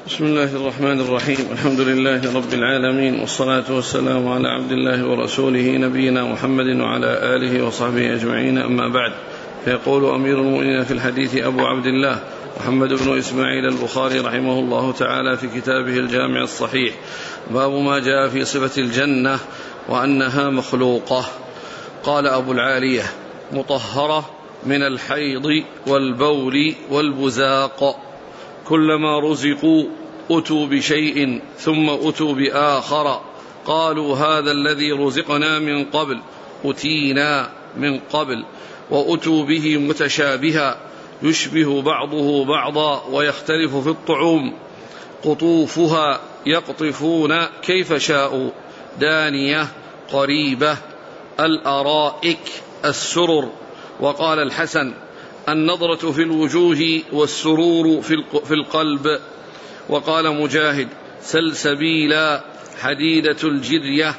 بسم الله الرحمن الرحيم. الحمد لله رب العالمين، والصلاة والسلام على عبد الله ورسوله نبينا محمد وعلى آله وصحبه أجمعين، أما بعد. فيقول أمير المؤمنين في الحديث أبو عبد الله محمد بن إسماعيل البخاري رحمه الله تعالى في كتابه الجامع الصحيح: باب ما جاء في صفة الجنة وأنها مخلوقة. قال أبو العالية: مطهرة من الحيض والبول والبزاق، كلما رزقوا أتوا بشيء ثم أتوا بآخر، قالوا هذا الذي رزقنا من قبل أتينا من قبل، وأتوا به متشابها يشبه بعضه بعضا ويختلف في الطعوم، قطوفها يقطفون كيف شاءوا، دانية قريبة، الأرائك السرر. وقال الحسن: النظرة في الوجوه والسرور في القلب. وقال مجاهد: سلسبيلا، حديدة الجرية،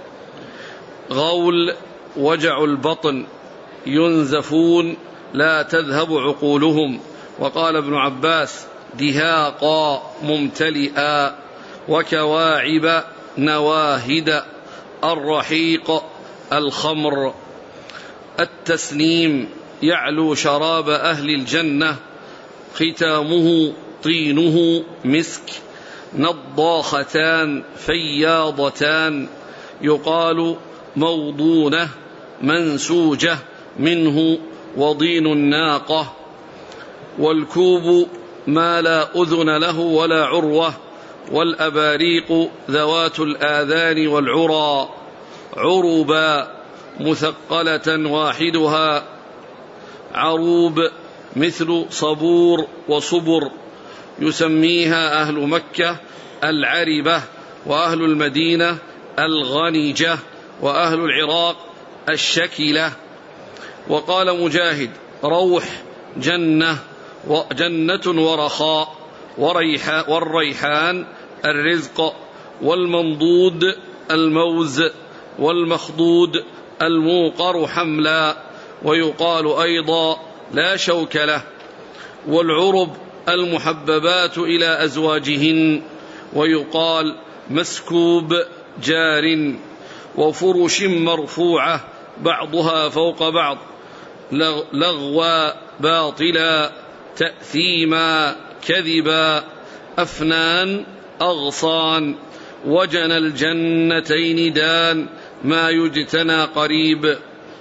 غول، وجع البطن، ينزفون لا تذهب عقولهم. وقال ابن عباس: دهاقا، ممتلئا، وكواعب نواهد، الرحيق الخمر. التسنيم يعلو شراب أهل الجنة، ختامه طينه مسك، نضاختان فياضتان، يقال موضونة منسوجة منه وضين الناقة. والكوب ما لا أذن له ولا عروة. والأباريق ذوات الآذان والعرى، عربا مثقلة واحدها، عروب مثل صبور وصبر، يسميها أهل مكة العربة، وأهل المدينة الغنجة، وأهل العراق الشكلة. وقال مجاهد: روح جنة ورخاء، والريحان الرزق، والمنضود الموز، والمخضود الموقر حملا، ويقال أيضا لا شوك له. والعرب المحببات إلى أزواجهن، ويقال مسكوب جار. وفرش مرفوعة بعضها فوق بعض، لغوا باطلا، تأثيما كذبا، أفنان أغصان، وجن الجنتين دان، ما يجتنى قريب،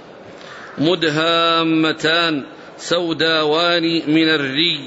مدهامتان سوداوان من الري.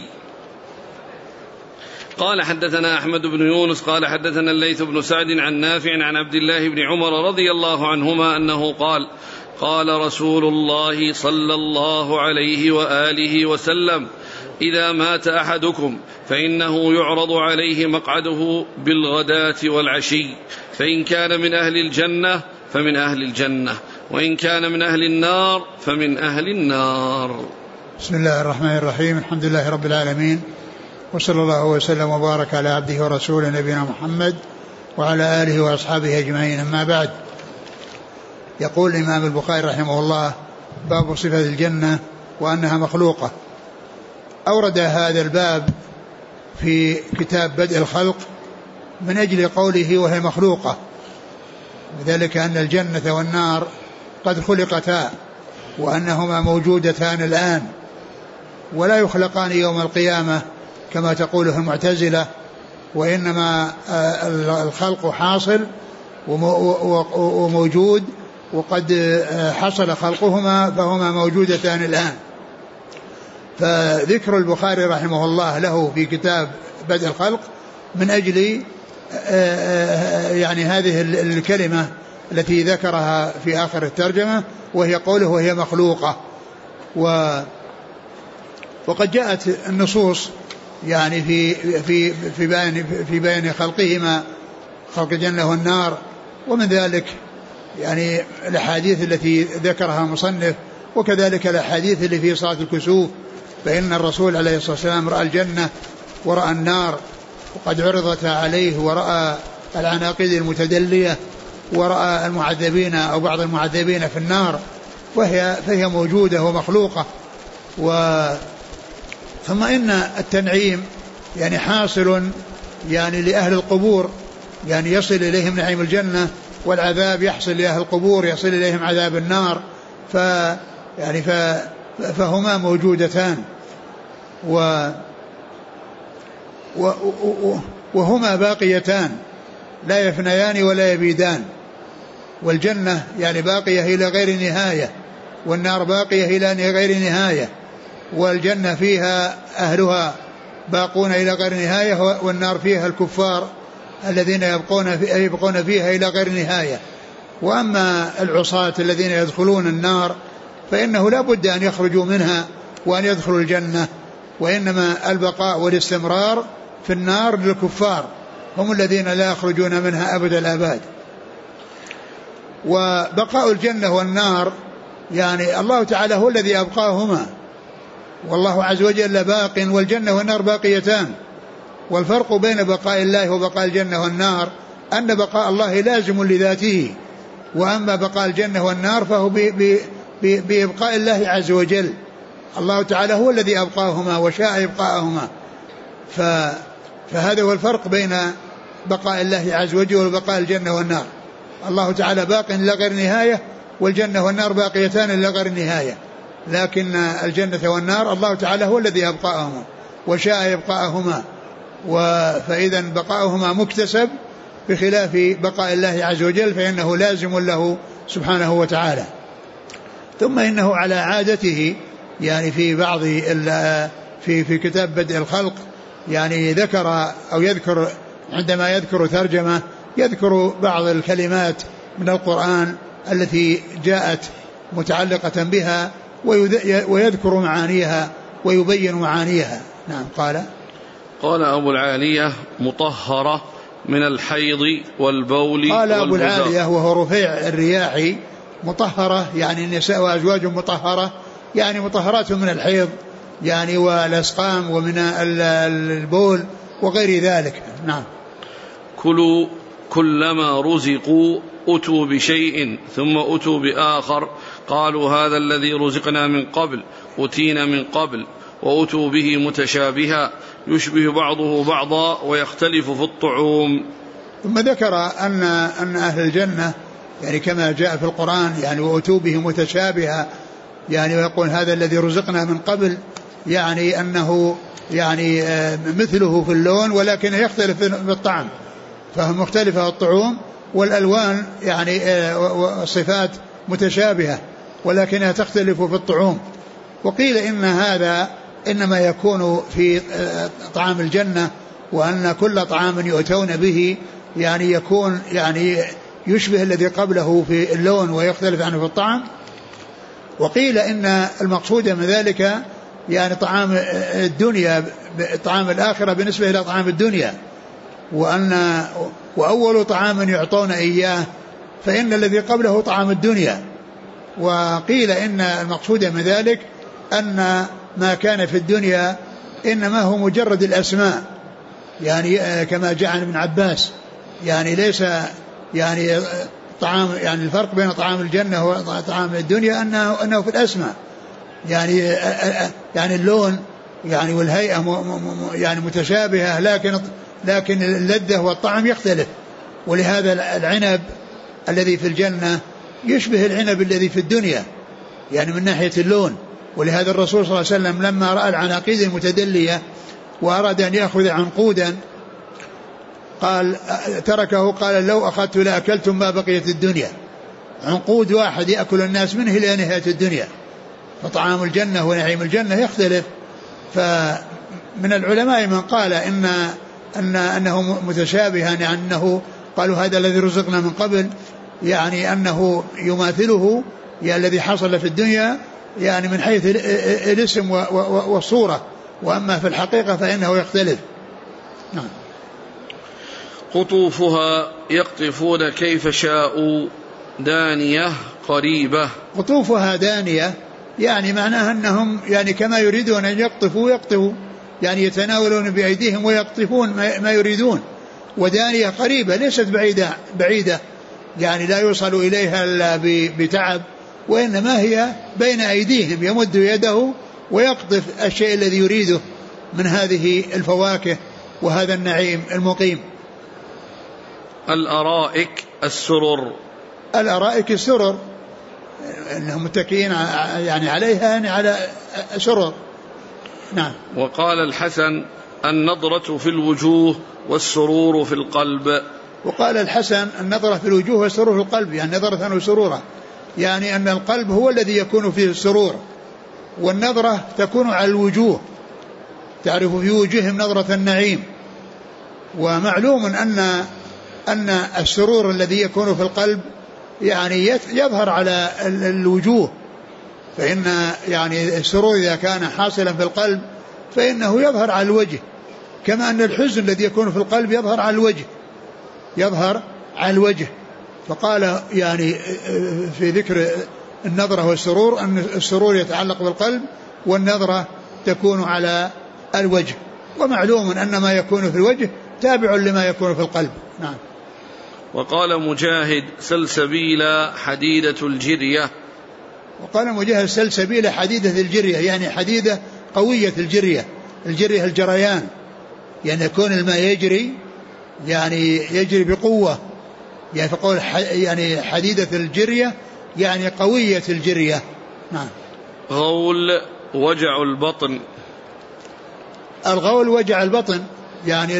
قال: حدثنا أحمد بن يونس قال حدثنا الليث بن سعد عن نافع عن عبد الله بن عمر رضي الله عنهما أنه قال: قال رسول الله صلى الله عليه وآله وسلم: إذا مات أحدكم فإنه يعرض عليه مقعده بالغداة والعشي، فإن كان من أهل الجنة فمن أهل الجنة، وإن كان من أهل النار فمن أهل النار. بسم الله الرحمن الرحيم. الحمد لله رب العالمين، وصلى الله وسلم وبارك على عبده ورسوله نبينا محمد وعلى آله وأصحابه أجمعين، أما بعد. يقول الإمام البخاري رحمه الله: باب صفة الجنة وأنها مخلوقة. أورد هذا الباب في كتاب بدء الخلق من أجل قوله وهي مخلوقة، وذلك أن الجنة والنار قد خلقتا، وأنهما موجودتان الآن ولا يخلقان يوم القيامة كما تقوله المعتزلة، وإنما الخلق حاصل وموجود، وقد حصل خلقهما فهما موجودتان الآن. فذكر البخاري رحمه الله له في كتاب بدء الخلق من أجل يعني هذه الكلمة التي ذكرها في آخر الترجمة، وهي قوله وهي مخلوقة. وقد جاءت النصوص يعني في بيان خلقهما، خلق الجنة والنار، ومن ذلك يعني الأحاديث التي ذكرها المصنف، وكذلك الأحاديث اللي في صلاة الكسوف، فإن الرسول عليه الصلاة والسلام رأى الجنة ورأى النار وقد عرضت عليه، ورأى العناقيد المتدلية، ورأى المعذبين أو بعض المعذبين في النار، فهي موجودة ومخلوقة. ثم إن التنعيم يعني حاصل يعني لأهل القبور يعني يصل إليهم نعيم الجنة، والعذاب يحصل لأهل القبور يصل إليهم عذاب النار. فهما موجودتان وهما باقيتان لا يفنيان ولا يبيدان. والجنة يعني باقية إلى غير نهاية، والنار باقية إلى غير نهاية. والجنة فيها أهلها باقون إلى غير نهاية، والنار فيها الكفار الذين يبقون فيها إلى غير نهاية. وأما العصاة الذين يدخلون النار فإنه لا بد أن يخرجوا منها وأن يدخلوا الجنة، وإنما البقاء والاستمرار في النار للكفار، هم الذين لا يخرجون منها أبد الآباد. وبقاء الجنة والنار يعني الله تعالى هو الذي أبقاهما، والله عز وجل باق، والجنة والنار باقيتان. والفرق بين بقاء الله وبقاء الجنة والنار أن بقاء الله لازم لذاته، وأما بقاء الجنة والنار فهو بإبقاء الله عز وجل. الله تعالى هو الذي أبقاهما وشاء إبقاءهما. فهذا هو الفرق بين بقاء الله عز وجل وبقاء الجنة والنار. الله تعالى باق إلى غير نهاية، والجنة والنار باقيتان إلى غير نهاية، لكن الجنة والنار الله تعالى هو الذي أبقاهما وشاء إبقاءهما، فإذا بقاؤهما مكتسب بخلاف بقاء الله عز وجل فإنه لازم له سبحانه وتعالى. ثم إنه على عادته يعني في بعض في كتاب بدء الخلق يعني ذكر أو يذكر عندما يذكر ترجمة يذكر بعض الكلمات من القرآن التي جاءت متعلقة بها ويذكر معانيها ويبين معانيها. نعم. قال أبو العالية مطهرة من الحيض والبول. قال أبو العالية وهو رفيع الرياحي مطهرة يعني النساء وأزواج مطهرة يعني مطهرات من الحيض يعني والأسقام ومن البول وغير ذلك. نعم. كلوا كلما رزقوا أتوا بشيء ثم أتوا بآخر قالوا هذا الذي رزقنا من قبل أتينا من قبل وأتوا به متشابها يشبه بعضه بعضا ويختلف في الطعوم. ثم ذكر أن أهل الجنة يعني كما جاء في القرآن يعني وأتوا به متشابها يعني ويقول هذا الذي رزقنا من قبل يعني أنه يعني مثله في اللون ولكن يختلف في الطعم، فهم مختلفة الطعوم والألوان يعني صفات متشابهة ولكنها تختلف في الطعوم. وقيل إن هذا إنما يكون في طعام الجنة، وأن كل طعام يؤتون به يعني يكون يعني يشبه الذي قبله في اللون ويختلف عنه في الطعم. وقيل إن المقصود من ذلك يعني طعام الدنيا طعام الآخرة بالنسبة إلى طعام الدنيا، وأول طعام يعطون إياه فإن الذي قبله طعام الدنيا. وقيل إن المقصود من ذلك أن ما كان في الدنيا إنما هو مجرد الأسماء يعني كما جاء عن ابن عباس يعني ليس يعني طعام يعني الفرق بين طعام الجنة وطعام الدنيا أنه في الأسماء يعني اللون يعني والهيئة يعني متشابهة لكن اللذة والطعم يختلف. ولهذا العنب الذي في الجنة يشبه العنب الذي في الدنيا يعني من ناحية اللون. ولهذا الرسول صلى الله عليه وسلم لما رأى العناقيد المتدلية وأراد أن يأخذ عنقودا قال تركه قال لو أخذت لأكلتم ما بقيت الدنيا. عنقود واحد يأكل الناس منه إلى نهاية الدنيا. فطعام الجنة ونعيم الجنة يختلف. فمن العلماء من قال أنه متشابها يعني أنه قالوا هذا الذي رزقنا من قبل يعني أنه يماثله يعني الذي حصل في الدنيا يعني من حيث الاسم والصورة، وأما في الحقيقة فإنه يختلف. نعم. قطوفها يقطفون كيف شاءوا دانية قريبة. قطوفها دانية يعني معناها أنهم يعني كما يريدون أن يقطفوا يعني يتناولون بأيديهم ويقطفون ما يريدون. ودانية قريبة ليست بعيدة يعني لا يوصل إليها إلا بتعب، وإنما هي بين أيديهم يمد يده ويقطف الشيء الذي يريده من هذه الفواكه وهذا النعيم المقيم. الأرائك السرر. الأرائك السرر أنهم متكئين يعني عليها يعني على سرر. نعم. وقال الحسن النظرة في الوجوه والسرور في القلب. وقال الحسن النظرة في الوجوه والسرور في القلب، يعني نظرة وسرورا، يعني أن القلب هو الذي يكون فيه السرور، والنظرة تكون على الوجوه، تعرف في وجوههم نظرة النعيم. ومعلوم أن السرور الذي يكون في القلب يعني يظهر على الوجوه، فإن يعني السرور إذا كان حاصلا في القلب فإنه يظهر على الوجه، كما أن الحزن الذي يكون في القلب يظهر على الوجه. فقال يعني في ذكر النظرة والسرور أن السرور يتعلق بالقلب والنظرة تكون على الوجه، ومعلوم أن ما يكون في الوجه تابع لما يكون في القلب. نعم. وقال مجاهد سلسبيل حديدة الجرية. وقال مجاهد سلسبيل حديدة الجرية، يعني حديدة قوية الجرية الجريان، يعني يكون الماء يجري يعني يجري بقوة، يعني فقول يعني حديدة الجرية يعني قوية الجرية. نعم. غول وجع البطن. الغول وجع البطن يعني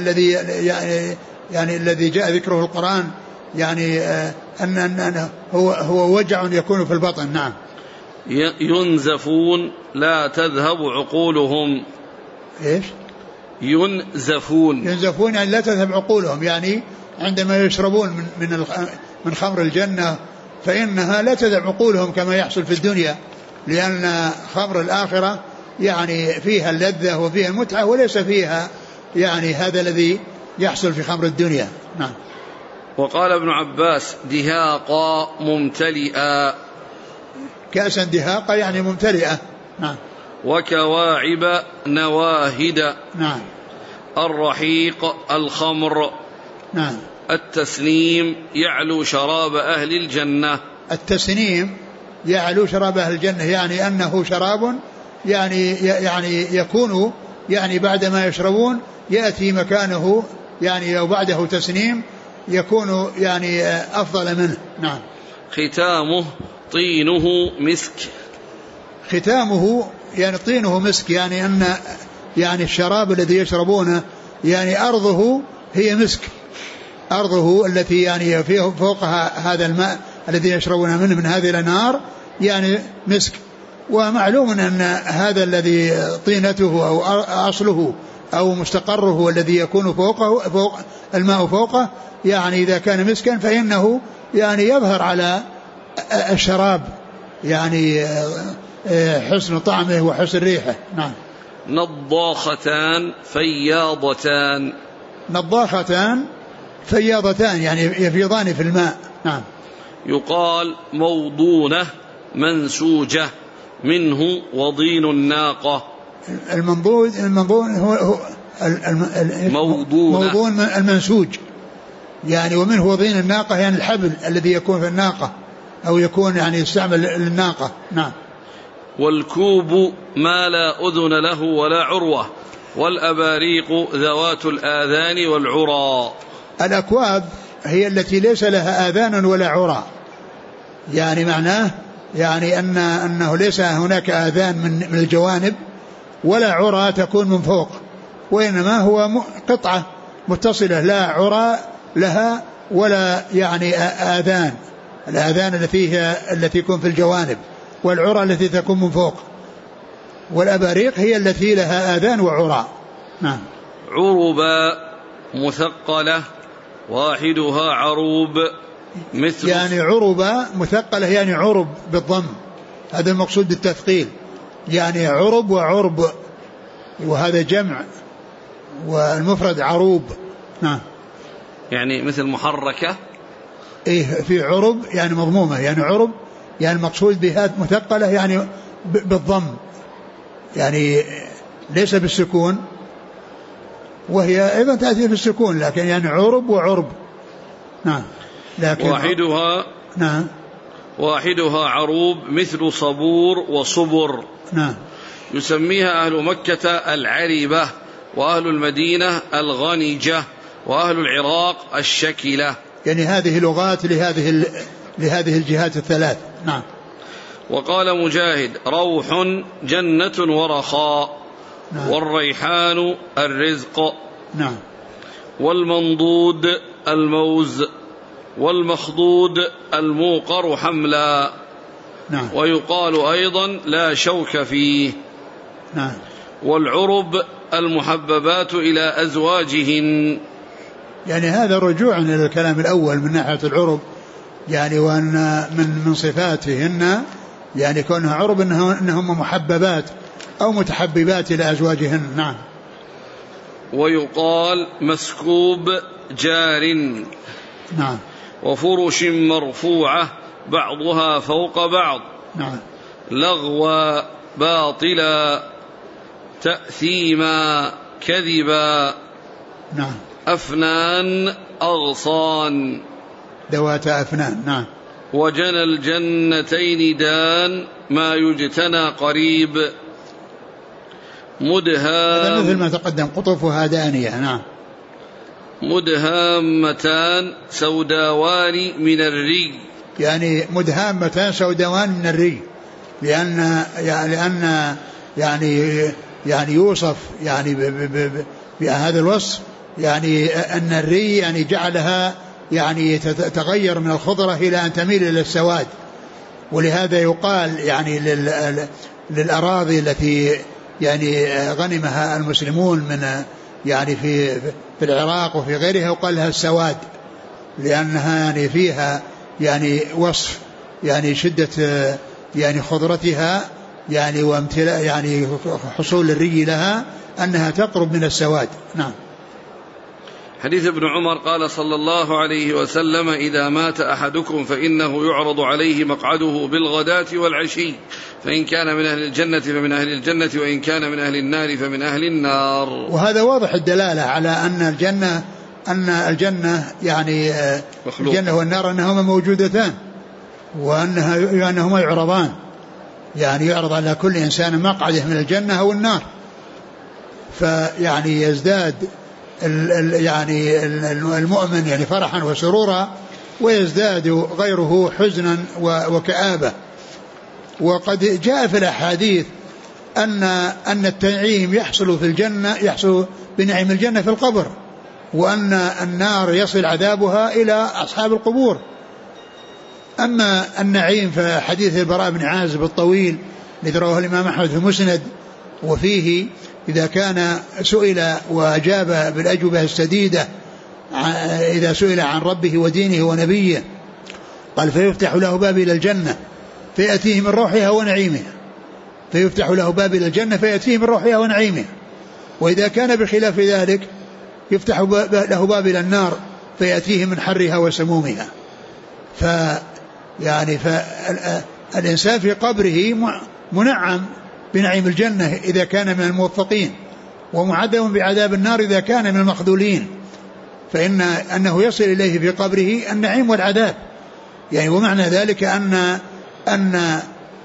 الذي جاء ذكره القرآن، يعني أن هو وجع يكون في البطن. نعم. ينزفون لا تذهب عقولهم. إيش؟ ينزفون يعني لا تذهب عقولهم، يعني عندما يشربون من خمر الجنة فإنها لا تذهب عقولهم كما يحصل في الدنيا، لأن خمر الآخرة يعني فيها اللذة وفيها المتعة، وليس فيها يعني هذا الذي يحصل في خمر الدنيا. نعم. وقال ابن عباس دهاقا ممتلئا. كأسا دهاقا يعني ممتلئة. نعم. وكواعب نواهد. نعم. الرحيق الخمر. نعم. التسنيم يعلو شراب أهل الجنة. التسنيم يعلو شراب أهل الجنة، يعني أنه شراب يعني يكون يعني بعدما يشربون يأتي مكانه يعني أو بعده تسنيم يكون يعني أفضل منه. نعم. ختامه طينه مسك. ختامه يعني طينه مسك، يعني أن يعني الشراب الذي يشربونه يعني أرضه هي مسك، أرضه التي يعني فيه فوقها هذا الماء الذي يشربون منه من هذه الأنهار يعني مسك. ومعلوم أن هذا الذي طينته أو أصله أو مستقره الذي يكون فوق الماء فوقه، يعني إذا كان مسكا فإنه يعني يظهر على الشراب يعني حسن طعمه وحسن ريحه. نعم. نضاختان فياضتان. نضاختان فياضتان يعني يفيضان في الماء. نعم. يقال موضونة منسوجة منه وضين الناقة. المنضون هو موضون المنسوج، يعني ومنه وضين الناقة يعني الحبل الذي يكون في الناقة أو يكون يعني يستعمل للناقة. نعم. والكوب ما لا أذن له ولا عروة، والأباريق ذوات الآذان والعرى. الأكواب هي التي ليس لها آذان ولا عرى، يعني معناه يعني أنه ليس هناك آذان من الجوانب ولا عرى تكون من فوق، وإنما هو قطعة متصلة لا عرى لها ولا يعني آذان. الآذان التي تكون في الجوانب، والعرى التي تكون من فوق، والأباريق هي التي لها آذان وعرى. نعم. عربا مثقلة واحدها عروب مثل، يعني عربا مثقلة يعني عرب بالضم، هذا المقصود بالتثقيل، يعني عرب وعرب وهذا جمع والمفرد عروب. نعم. يعني مثل محركة. إيه في عرب يعني مضمومة، يعني عرب يعني المقصود بها مثقلة يعني بالضم، يعني ليس بالسكون، وهي أيضا تأتي بالسكون لكن يعني عرب وعرب. نعم. لكن واحدها عروب مثل صبور وصبر. نعم. يسميها أهل مكة العربة وأهل المدينة الغنجة، وأهل العراق الشكلة. يعني هذه لغات لهذه الجهات الثلاث. نعم. وقال مجاهد: روح جنة ورخاء. نعم. والريحان الرزق. نعم. والمنضود الموز. والمخضود الموقر حملا. نعم. ويقال أيضا لا شوك فيه. نعم. والعرب المحببات إلى أزواجهن. يعني هذا رجوع إلى الكلام الأول من ناحية العرب، يعني وأن من صفاتهن يعني كونها عرب إنهم محببات أو متحببات إلى أزواجهن. نعم. ويقال مسكوب جار. نعم. وفرش مرفوعة بعضها فوق بعض. نعم. لغوا باطلا تأثيما كذبا. نعم. أفنان أغصان ذوات أفنان. نعم. وجنى الجنتين دان ما يجتنى قريب. هذا مثل ما تقدم قطوفها دانية. نعم. مدهامتان سوداوان من الري. يعني مدهامتان سوداوان من الري، لأن يعني يوصف يعني بهذا الوصف، يعني أن الري يعني جعلها يعني تتغير من الخضرة إلى أن تميل إلى السواد. ولهذا يقال يعني للأراضي التي يعني غنمها المسلمون من يعني في العراق وفي غيرها يقال لها السواد، لأنها يعني فيها يعني وصف يعني شدة يعني خضرتها يعني وامتلاء يعني حصول الري لها أنها تقرب من السواد. نعم. حديث ابن عمر قال صلى الله عليه وسلم: إذا مات أحدكم فإنه يعرض عليه مقعده بالغداة والعشي، فإن كان من أهل الجنة فمن أهل الجنة، وإن كان من أهل النار فمن أهل النار. وهذا واضح الدلالة على أن الجنة يعني مخلوق. الجنة والنار أنهما موجودتان، وأنهما يعرضان، يعني يعرض على كل إنسان مقعده من الجنة أو النار، فيعني يزداد يعني المؤمن يعني فرحا وسرورا، ويزداد غيره حزنا وكآبة. وقد جاء في الأحاديث أن التنعيم يحصل في الجنة، يحصل بنعيم الجنة في القبر، وأن النار يصل عذابها إلى أصحاب القبور. أما النعيم فحديث البراء بن عازب الطويل الذي رواه الإمام أحمد في مسند، وفيه إذا كان سئل وأجاب بالأجوبة السديدة إذا سئل عن ربه ودينه ونبيه قال: فيفتح له باب إلى الجنة فيأتيه من روحها ونعيمها، فيفتح له باب إلى الجنة فيأتيه من روحها ونعيمها. وإذا كان بخلاف ذلك يفتح له باب إلى النار فيأتيه من حرها وسمومها. فالإنسان في قبره منعم بنعيم الجنة إذا كان من الموفقين، ومعذب بعذاب النار إذا كان من المخذولين، أنه يصل إليه في قبره النعيم والعذاب. يعني ومعنى ذلك أن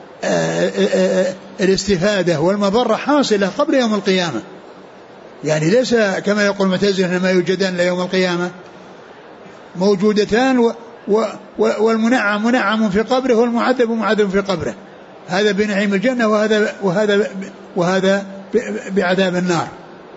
الاستفادة والمضرة حاصلة قبل يوم القيامة، يعني ليس كما يقول المعتزلة ما يوجدان ليوم القيامة، موجودتان، والمنعم منعم في قبره والمعذب معذب في قبره، هذا بنعيم الجنة وهذا بعذاب النار.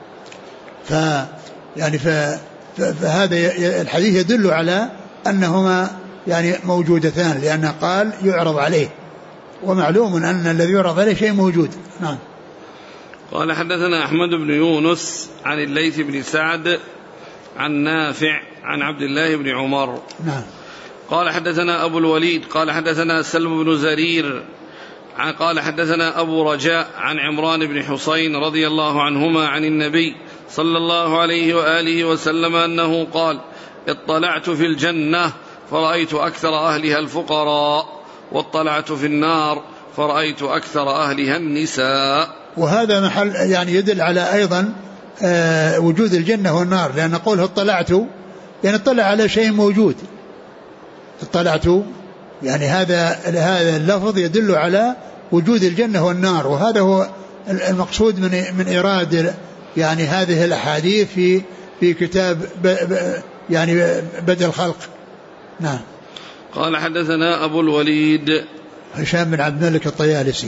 فهذا الحديث يدل على أنهما يعني موجودتان، لأنه قال يعرض عليه، ومعلوم أن الذي يعرض عليه شيء موجود. نعم. قال: حدثنا أحمد بن يونس عن الليث بن سعد عن نافع عن عبد الله بن عمر. نعم. قال: حدثنا أبو الوليد قال: حدثنا سلم بن زرير قال: حدثنا أبو رجاء عن عمران بن حسين رضي الله عنهما عن النبي صلى الله عليه وآله وسلم أنه قال: اطلعت في الجنة فرأيت أكثر أهلها الفقراء، واطلعت في النار فرأيت أكثر أهلها النساء. وهذا محل يعني يدل على أيضا وجود الجنة والنار، لأن قوله اطلعت يعني اطلع على شيء موجود، اطلعت يعني هذا اللفظ يدل على وجود الجنة والنار، وهذا هو المقصود من إيراد يعني هذه الأحاديث في كتاب يعني بدء الخلق. نعم. قال حدثنا أبو الوليد هشام بن عبد الملك الطيالسي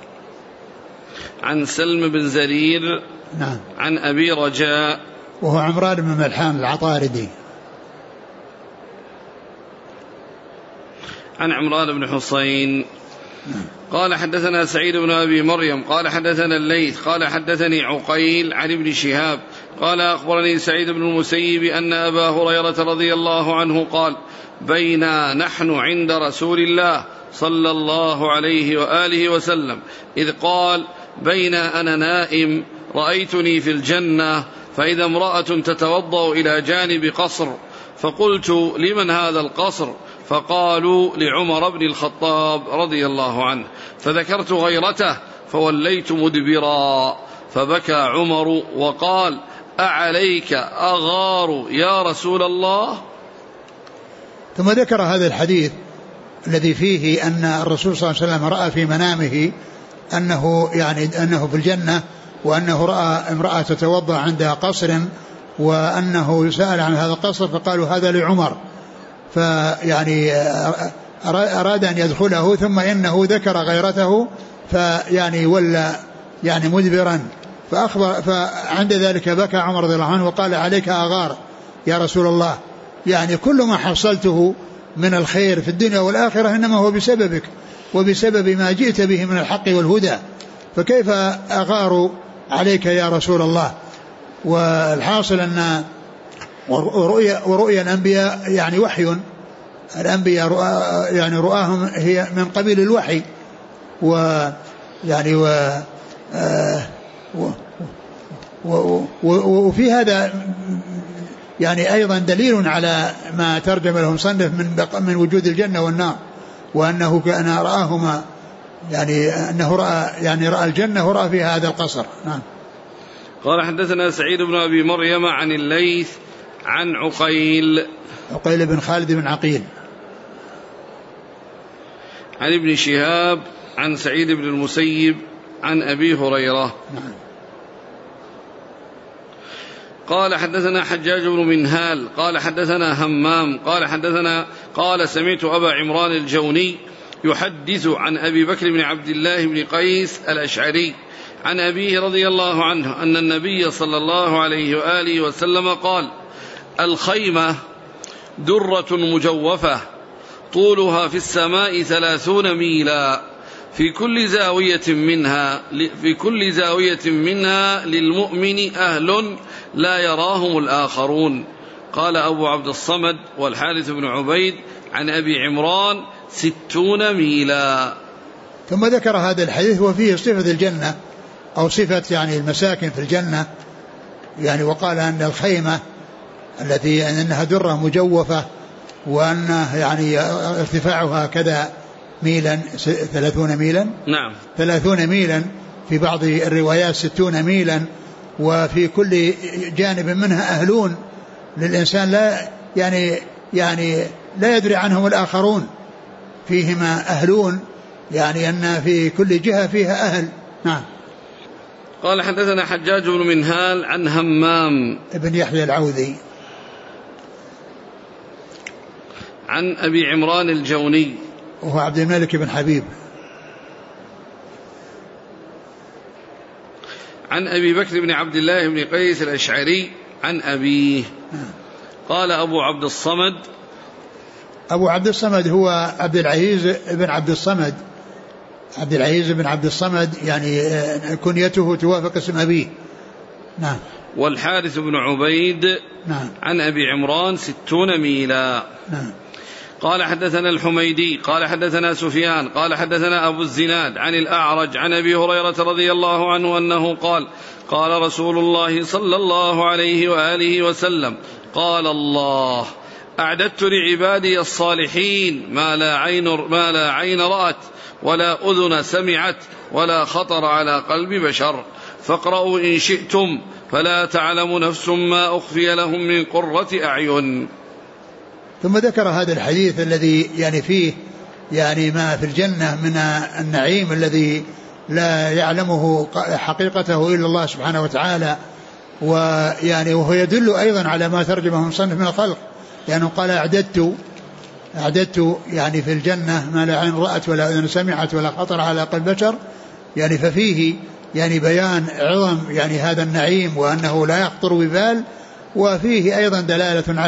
عن سلم بن زرير نعم عن أبي رجاء وهو عمران بن ملحان العطاردي عن عمران بن حسين قال حدثنا سعيد بن أبي مريم قال حدثنا الليث قال حدثني عقيل عن ابن شهاب قال أخبرني سعيد بن المسيب أن أبا هريرة رضي الله عنه قال بينا نحن عند رسول الله صلى الله عليه وآله وسلم إذ قال بينا أنا نائم رأيتني في الجنة فإذا امرأة تتوضأ إلى جانب قصر فقلت لمن هذا القصر فقالوا لعمر بن الخطاب رضي الله عنه فذكرت غيرته فوليت مدبرا فبكى عمر وقال أعليك أغار يا رسول الله. ثم ذكر هذا الحديث الذي فيه أن الرسول صلى الله عليه وسلم رأى في منامه أنه في الجنة وأنه رأى امرأة تتوضأ عند قصر وأنه سأل عن هذا القصر فقالوا هذا لعمر فيعني أراد أن يدخله ثم إنه ذكر غيرته فيعني ولا يعني مدبرا فعند ذلك بكى عمر رضي الله عنه وقال عليك أغار يا رسول الله يعني كل ما حصلته من الخير في الدنيا والآخرة إنما هو بسببك وبسبب ما جئت به من الحق والهدى فكيف أغار عليك يا رسول الله. والحاصل أن ورؤيا الأنبياء يعني وحي الأنبياء يعني رؤاهم هي من قبيل الوحي ويعني وفي هذا يعني أيضا دليل على ما ترجم له المصنف من وجود الجنة والنار وأنه كان رآهما يعني أنه رأى الجنة ورأى فيها هذا القصر. نعم. قال حدثنا سعيد بن أبي مريم عن الليث عن عقيل بن خالد بن عقيل عن ابن شهاب عن سعيد بن المسيب عن أبي هريرة. نعم. قال حدثنا حجاج بن منهال قال حدثنا همام قال سمعت أبا عمران الجوني يحدث عن أبي بكر بن عبد الله بن قيس الأشعري عن أبيه رضي الله عنه أن النبي صلى الله عليه وآله وسلم قال الخيمة درة مجوفة طولها في السماء 30 ميلا في كل زاوية منها للمؤمن أهل لا يراهم الآخرون. قال أبو عبد الصمد والحارث بن عبيد عن أبي عمران 60 ميلا. ثم ذكر هذا الحديث وفيه صفة الجنة أو صفة يعني المساكن في الجنة يعني وقال أن الخيمة التي أنها درة مجوفة وأن يعني ارتفاعها كذا ميلا 30 ميلا. نعم 30 ميلا في بعض الروايات 60 ميلا وفي كل جانب منها أهلون للإنسان لا يعني لا يدري عنهم الآخرون فيهما أهلون يعني أن في كل جهة فيها أهل. نعم. قال حدثنا حجاج بن منهال عن همام ابن يحيى العوذي عن أبي عمران الجوني وهو عبد الملك بن حبيب عن أبي بكر بن عبد الله بن قيس الأشعري عن أبيه. قال أبو عبد الصمد هو عبد العزيز بن عبد الصمد يعني كنيته توافق اسم أبيه. نعم. والحارث بن عبيد نعم. عن أبي عمران 60 ميلا. نعم. قال حدثنا الحميدي قال حدثنا سفيان قال حدثنا أبو الزناد عن الأعرج عن أبي هريرة رضي الله عنه أنه قال رسول الله صلى الله عليه وآله وسلم قال الله أعددت لعبادي الصالحين ما لا عين رأت ولا أذن سمعت ولا خطر على قلب بشر فاقرأوا إن شئتم فلا تعلم نفس ما أخفي لهم من قرة أعين. ثم ذكر هذا الحديث الذي يعني فيه يعني ما في الجنة من النعيم الذي لا يعلمه حقيقته إلا الله سبحانه وتعالى ويعني وهو يدل أيضا على ما ترجمه مصنف من الخلق، لأنه قال أعددت يعني في الجنة ما لا عين رأت ولا أذن سمعت ولا خطر على قلب بشر، يعني ففيه يعني بيان عظم يعني هذا النعيم وأنه لا يخطر ببال، وفيه أيضا دلالة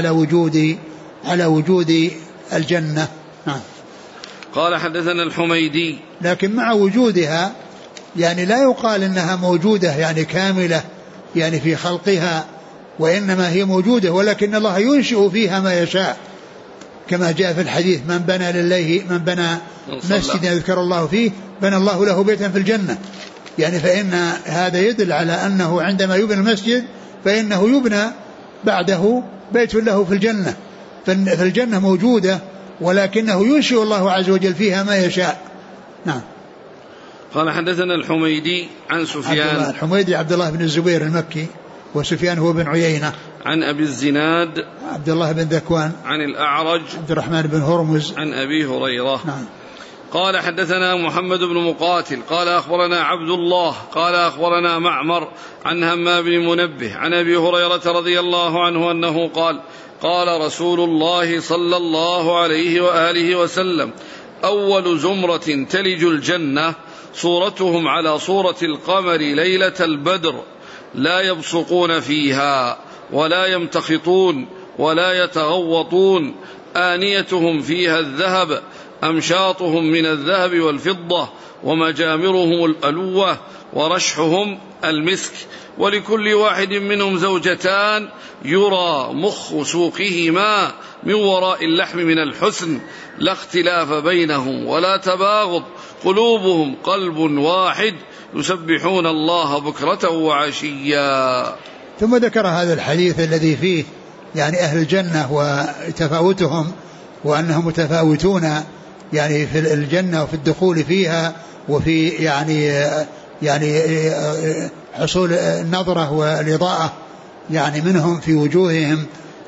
على وجود الجنة. نعم. قال حدثنا الحميدي. لكن مع وجودها يعني لا يقال إنها موجودة يعني كاملة يعني في خلقها، وإنما هي موجودة ولكن الله ينشئ فيها ما يشاء، كما جاء في الحديث من بنى مسجدا يذكر الله فيه بنى الله له بيتا في الجنة. يعني فإن هذا يدل على أنه عندما يبنى المسجد فإنه يبنى بعده بيت له في الجنة، فالجنة موجودة ولكنه ينشئ الله عز وجل فيها ما يشاء. نعم. قال حدثنا الحميدي عن سفيان. الحميدي عبد الله بن الزبير المكي، وسفيان هو بن عيينة. عن أبي الزناد عبد الله بن ذكوان. عن الأعرج عبد الرحمن بن هرمز. عن أبي هريرة. نعم. قال حدثنا محمد بن مقاتل قال أخبرنا عبد الله قال أخبرنا معمر عن همام بن منبه عن أبي هريرة رضي الله عنه أنه قال قال رسول الله صلى الله عليه وآله وسلم أول زمرة تلج الجنة صورتهم على صورة القمر ليلة البدر لا يبصقون فيها ولا يمتخطون ولا يتغوطون آنيتهم فيها الذهب أمشاطهم من الذهب والفضة ومجامرهم الألوة ورشحهم المسك ولكل واحد منهم زوجتان يرى مخ سوقهما من وراء اللحم من الحسن لا اختلاف بينهم ولا تباغض قلوبهم قلب واحد يسبحون الله بكرة وعشيا. ثم ذكر هذا الحديث الذي فيه يعني أهل الجنة وتفاوتهم وأنهم متفاوتون يعني في الجنة وفي الدخول فيها وفي يعني حصول النظرة والإضاءة يعني منهم في وجوههم.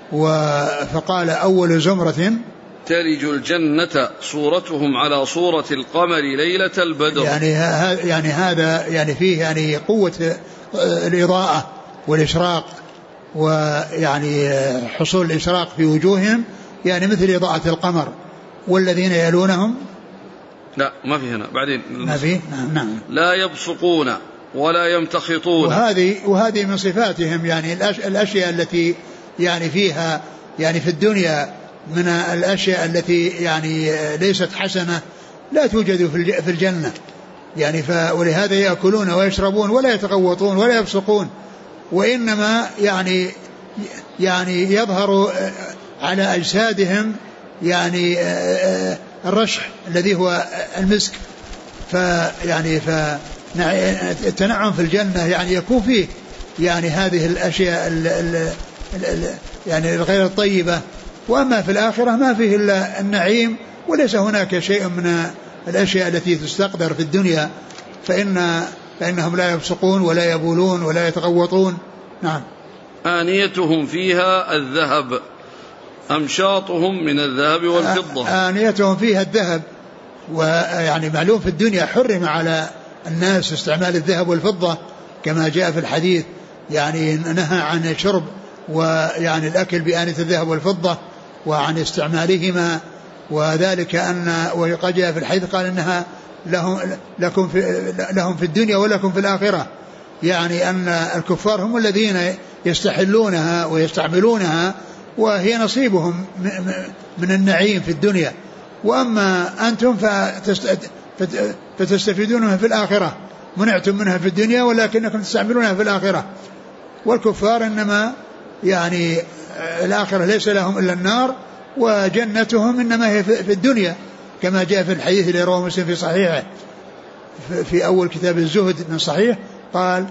فقال أول زمرة تلج الجنة صورتهم على صورة القمر ليلة البدر. يعني هذا يعني فيه يعني قوة الإضاءة والإشراق، ويعني حصول الإشراق في وجوههم يعني مثل إضاءة القمر. والذين يلونهم لا ما في هنا بعدين ما في. نعم. لا يبصقون ولا يمتخطون. وهذه من صفاتهم يعني الأشياء التي يعني فيها يعني في الدنيا من الأشياء التي يعني ليست حسنة لا توجد في الجنة يعني ولهذا يأكلون ويشربون ولا يتغوطون ولا يبصقون، وإنما يعني يظهر على أجسادهم يعني الرشح الذي هو المسك. فيعني التنعم في الجنة يعني يكون فيه يعني هذه الأشياء يعني الغير الطيبة، وأما في الآخرة ما فيه إلا النعيم، وليس هناك شيء من الأشياء التي تستقدر في الدنيا، فإنهم لا يبصقون ولا يبولون ولا يتغوطون. نعم. آنيتهم فيها الذهب أمشاطهم من الذهب والفضة. آنيتهم فيها الذهب، ويعني معلوم في الدنيا حرم على الناس استعمال الذهب والفضة كما جاء في الحديث، يعني نهى عن الشرب ويعني الأكل بآنية الذهب والفضة وعن استعمالهما، وذلك أن وقد جاء في الحديث قال إنها لهم في الدنيا ولكم في الآخرة، يعني أن الكفار هم الذين يستحلونها ويستعملونها وهي نصيبهم من النعيم في الدنيا، وأما أنتم فتستفيدونها في الآخرة، منعتم منها في الدنيا ولكنكم تستعملونها في الآخرة. والكفار إنما يعني الآخرة ليس لهم إلا النار، وجنتهم إنما هي في الدنيا، كما جاء في الحديث اللي رواه مسلم في صحيحه في أول كتاب الزهد من صحيح قال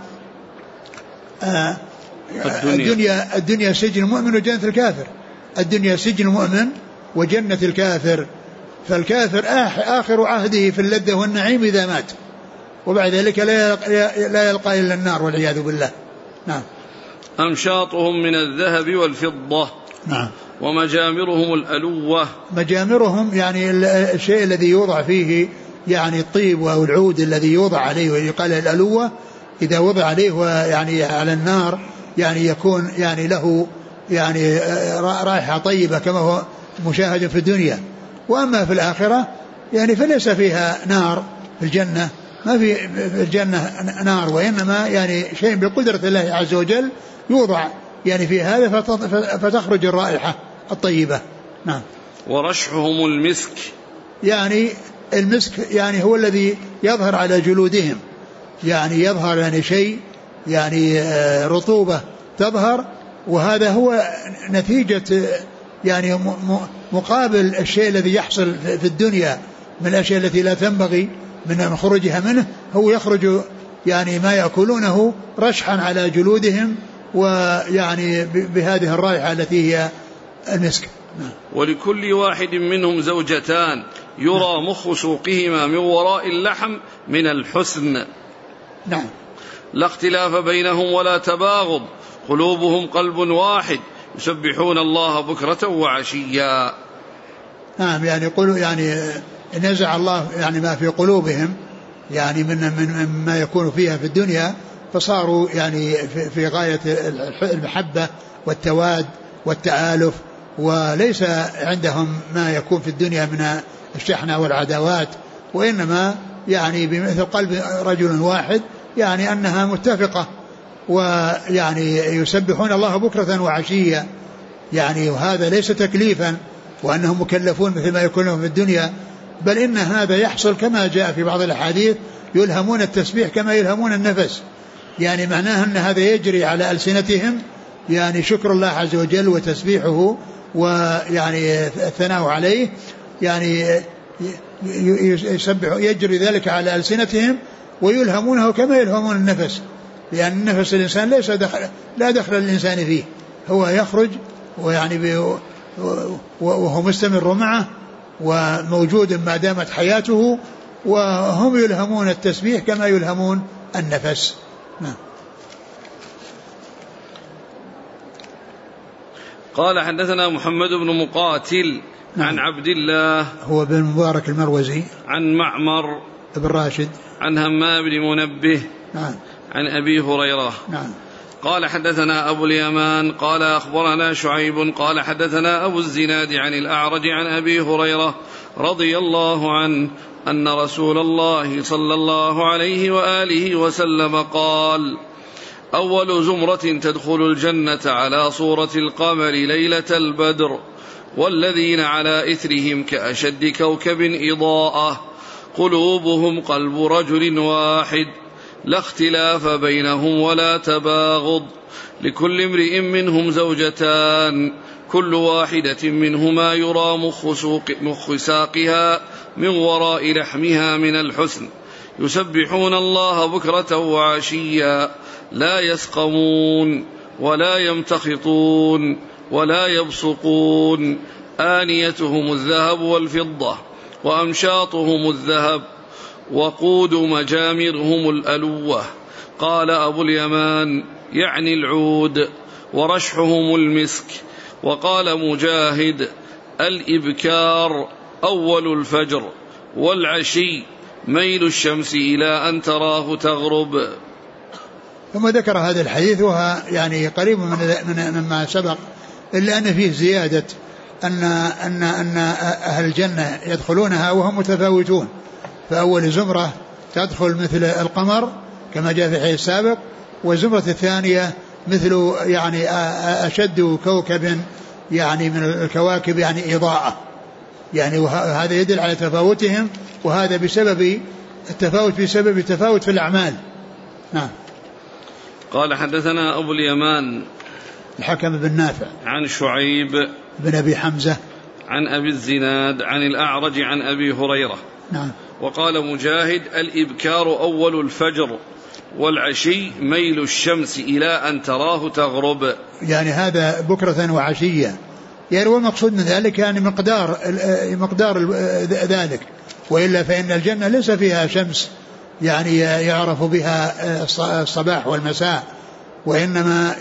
الدنيا سجن المؤمن وجنة الكافر. الدنيا سجن المؤمن وجنة الكافر، فالكافر آخر عهده في اللذة والنعيم إذا مات، وبعد ذلك لا يلقى إلا النار والعياذ بالله. نعم. أمشاطهم من الذهب والفضة. نعم. ومجامرهم الألوة. مجامرهم يعني الشيء الذي يوضع فيه يعني الطيب أو العود الذي يوضع عليه، ويقال الألوة إذا وضع عليه يعني على النار يعني يكون يعني له يعني رائحة طيبة كما هو مشاهد في الدنيا. وأما في الآخرة يعني فليس فيها نار في الجنة، ما في الجنة نار، وإنما يعني شيء بقدرة الله عز وجل يوضع يعني في هذا فتخرج الرائحة الطيبة. نعم. ورشحهم المسك، يعني المسك يعني هو الذي يظهر على جلودهم، يعني يظهر يعني شيء يعني رطوبة تظهر، وهذا هو نتيجة يعني مقابل الشيء الذي يحصل في الدنيا من الأشياء التي لا تنبغي من خروجها منه، هو يخرج يعني ما يأكلونه رشحا على جلودهم، ويعني بهذه الرائحة التي هي المسك. ولكل واحد منهم زوجتان يرى مخ سوقهما من وراء اللحم من الحسن. نعم. لا اختلاف بينهم ولا تباغض، قلوبهم قلب واحد يسبحون الله بكرة وعشيا. نعم. يعني يقولوا يعني نزع الله يعني ما في قلوبهم يعني من ما يكون فيها في الدنيا، فصاروا يعني في غاية المحبة والتواد والتآلف، وليس عندهم ما يكون في الدنيا من الشحنة والعداوات، وإنما يعني بمثل قلب رجل واحد، يعني أنها متفقة، ويعني يسبحون الله بكرة وعشيا، يعني وهذا ليس تكليفا وأنهم مكلفون مثل ما يكونون في الدنيا، بل إن هذا يحصل كما جاء في بعض الأحاديث يلهمون التسبيح كما يلهمون النفس، يعني معناه أن هذا يجري على ألسنتهم يعني شكر الله عز وجل وتسبيحه ويعني الثناء عليه، يعني يسبح يجري ذلك على ألسنتهم ويلهمونه كما يلهمون النفس، لأن النفس الإنسان لا دخل الإنسان فيه، هو يخرج ويعني وهو مستمر معه وموجود ما دامت حياته، وهم يلهمون التسبيح كما يلهمون النفس. نعم. قال حدثنا محمد بن مقاتل عن عبد الله هو بن مبارك المروزي عن معمر بن راشد عن همام بن منبه نعم عن أبي هريرة نعم. قال حدثنا أبو اليمان قال أخبرنا شعيب قال حدثنا أبو الزناد عن الأعرج عن أبي هريرة رضي الله عنه أن رسول الله صلى الله عليه وآله وسلم قال: أول زمرة تدخل الجنة على صورة القمر ليلة البدر، والذين على إثرهم كأشد كوكب إضاءة، قلوبهم قلب رجل واحد، لا اختلاف بينهم ولا تباغض، لكل امرئ منهم زوجتان، كل واحدة منهما يرى مخ ساقها من وراء لحمها من الحسن، يسبحون الله بكرة وعشيا، لا يسقمون ولا يمتخطون ولا يبصقون، آنيتهم الذهب والفضة وأمشاطهم الذهب، وقود مجامرهم الألوة. قال أبو اليمان: يعني العود، ورشحهم المسك. وقال مجاهد: الإبكار أول الفجر، والعشي ميل الشمس إلى أن تراه تغرب. ثم ذكر هذا الحديث وهو يعني قريب مما سبق، إلا أن فيه زيادة أن أهل الجنة يدخلونها وهم متفاوتون، فأول زمرة تدخل مثل القمر كما جاء في الحديث السابق، والزمرة الثانية مثل يعني أشد كوكب يعني من الكواكب يعني إضاءة، يعني وهذا يدل على تفاوتهم، وهذا بسبب التفاوت بسبب التفاوت في الأعمال. نعم. قال حدثنا أبو اليمان الحكم بن نافع عن شعيب بن أبي حمزة عن أبي الزناد عن الأعرج عن أبي هريرة. نعم. وقال مجاهد: الإبكار أول الفجر، والعشي ميل الشمس إلى أن تراه تغرب. يعني هذا بكرة وعشية، يعني والمقصود من ذلك يعني مقدار ذلك، وإلا فإن الجنة ليس فيها شمس يعني يعرف بها الصباح والمساء، وإنما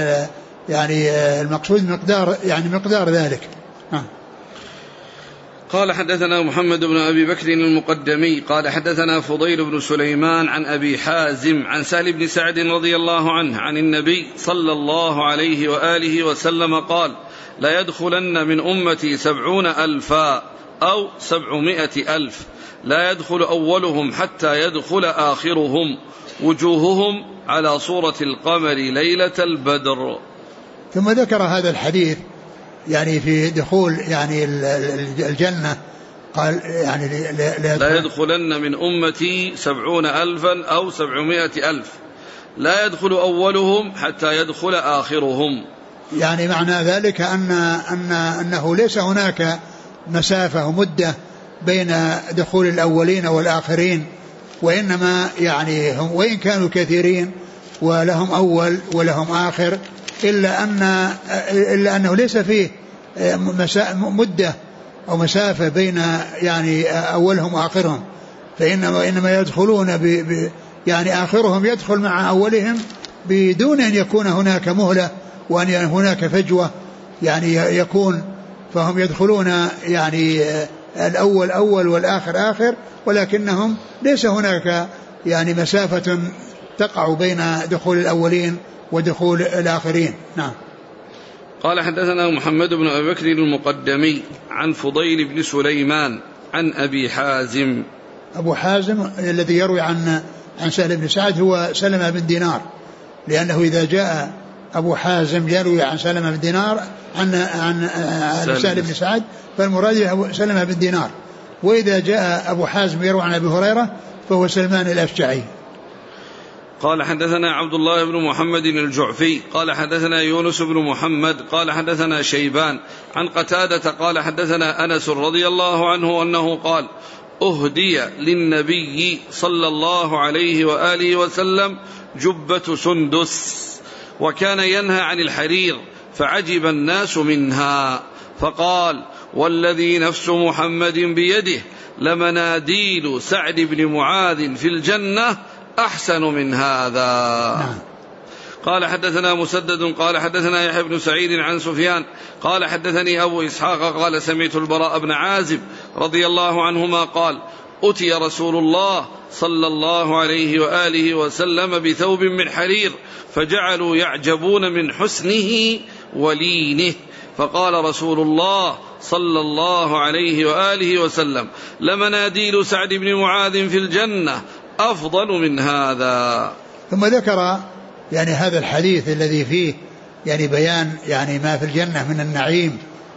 يعني المقصود مقدار ذلك. قال حدثنا محمد بن أبي بكر المقدمي قال حدثنا فضيل بن سليمان عن أبي حازم عن سهل بن سعد رضي الله عنه عن النبي صلى الله عليه وآله وسلم قال: لا يدخلن من أمتي 70,000 أو 700,000 لا يدخل أولهم حتى يدخل آخرهم وجوههم على صورة القمر ليلة البدر. ثم ذكر هذا الحديث يعني في دخول يعني الجنة، قال يعني لا يدخلن من أمتي 70,000 أو 700,000 لا يدخل أولهم حتى يدخل آخرهم. يعني معنى ذلك أنه ليس هناك مسافة ومدة بين دخول الأولين والآخرين، وإنما يعني هم وإن كانوا كثيرين ولهم أول ولهم آخر إلا أنه ليس فيه مدة أو مسافة بين يعني أولهم وآخرهم، فإنما يدخلون يعني آخرهم يدخل مع أولهم بدون أن يكون هناك مهلة وأن هناك فجوة يعني يكون، فهم يدخلون يعني الأول أول والآخر آخر، ولكنهم ليس هناك يعني مسافة تقع بين دخول الأولين ودخول الآخرين. نعم. قال حدثنا محمد بن أبي بكر المقدمي عن فضيل بن سليمان عن أبي حازم. أبو حازم الذي يروي عن سهل بن سعد هو سلمة بن دينار، لأنه إذا جاء أبو حازم يروي عن سلمة بن دينار عن سهل بن سعد فالمراد سلمة بن دينار، وإذا جاء أبو حازم يروي عن أبي هريرة فهو سلمان الأشجعي. قال حدثنا عبد الله بن محمد الجعفي قال حدثنا يونس بن محمد قال حدثنا شيبان عن قتادة قال حدثنا أنس رضي الله عنه أنه قال: أهدي للنبي صلى الله عليه وآله وسلم جبة سندس وكان ينهى عن الحرير فعجب الناس منها، فقال: والذي نفس محمد بيده لمناديل سعد بن معاذ في الجنة أحسن من هذا. قال حدثنا مسدد قال حدثنا يحيى بن سعيد عن سفيان قال حدثني أبو إسحاق قال: سمعت البراء بن عازب رضي الله عنهما قال: أتي رسول الله صلى الله عليه وآله وسلم بثوب من حرير فجعلوا يعجبون من حسنه ولينه، فقال رسول الله صلى الله عليه وآله وسلم: لمناديل سعد بن معاذ في الجنة أفضل من هذا. ثم ذكر يعني هذا الحديث الذي فيه يعني بيان يعني ما في الجنة من النعيم،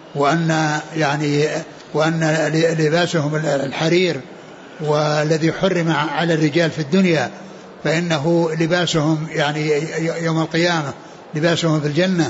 وأن لباسهم الحرير والذي حرم على الرجال في الدنيا فإنه لباسهم يعني يوم القيامة لباسهم في الجنة.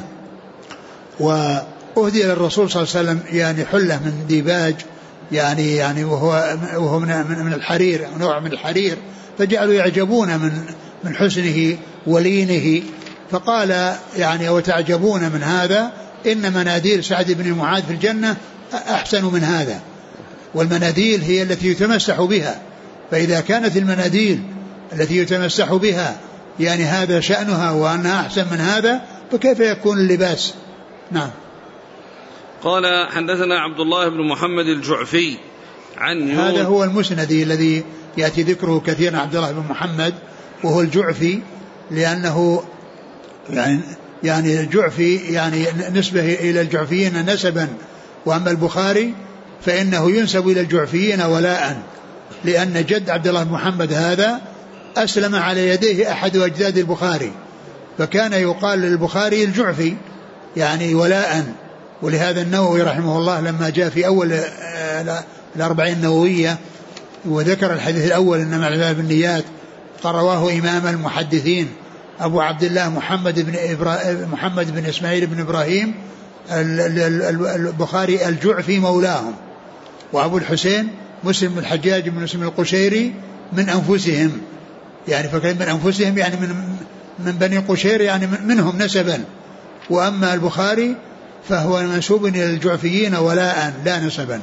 وأهدي للرسول صلى الله عليه وسلم يعني حلة من ديباج يعني وهو من الحرير، نوع من الحرير، فجعلوا يعجبون من حسنه ولينه، فقال يعني: وتعجبون من هذا إن مناديل سعد بن معاذ في الجنة أحسن من هذا. والمناديل هي التي يتمسح بها، فإذا كانت المناديل التي يتمسح بها يعني هذا شأنها وأنها أحسن من هذا، فكيف يكون اللباس؟ نعم. قال حدثنا عبد الله بن محمد الجعفي عن هذا هو المسندي الذي يأتي ذكره كثيرا، عبد الله بن محمد، وهو الجعفي لأنه يعني الجعفي يعني نسبة إلى الجعفيين نسبا، وأما البخاري فإنه ينسب إلى الجعفيين ولاء، لأن جد عبد الله بن محمد هذا أسلم على يديه أحد أجداد البخاري، فكان يقال للبخاري الجعفي يعني ولاء. ولهذا النووي رحمه الله لما جاء في أول 40 النووية وذكر الحديث الأول إنما الأعمال بالنيات، رواه إمام المحدثين أبو عبد الله محمد بن إسماعيل بن إبراهيم البخاري الجعفي مولاهم، وأبو الحسين مسلم بن الحجاج بن مسلم القشيري من أنفسهم، يعني فكان من أنفسهم يعني من بني قشير يعني منهم نسبا، وأما البخاري فهو منسوب إلى الجعفيين ولاء لا نسبا.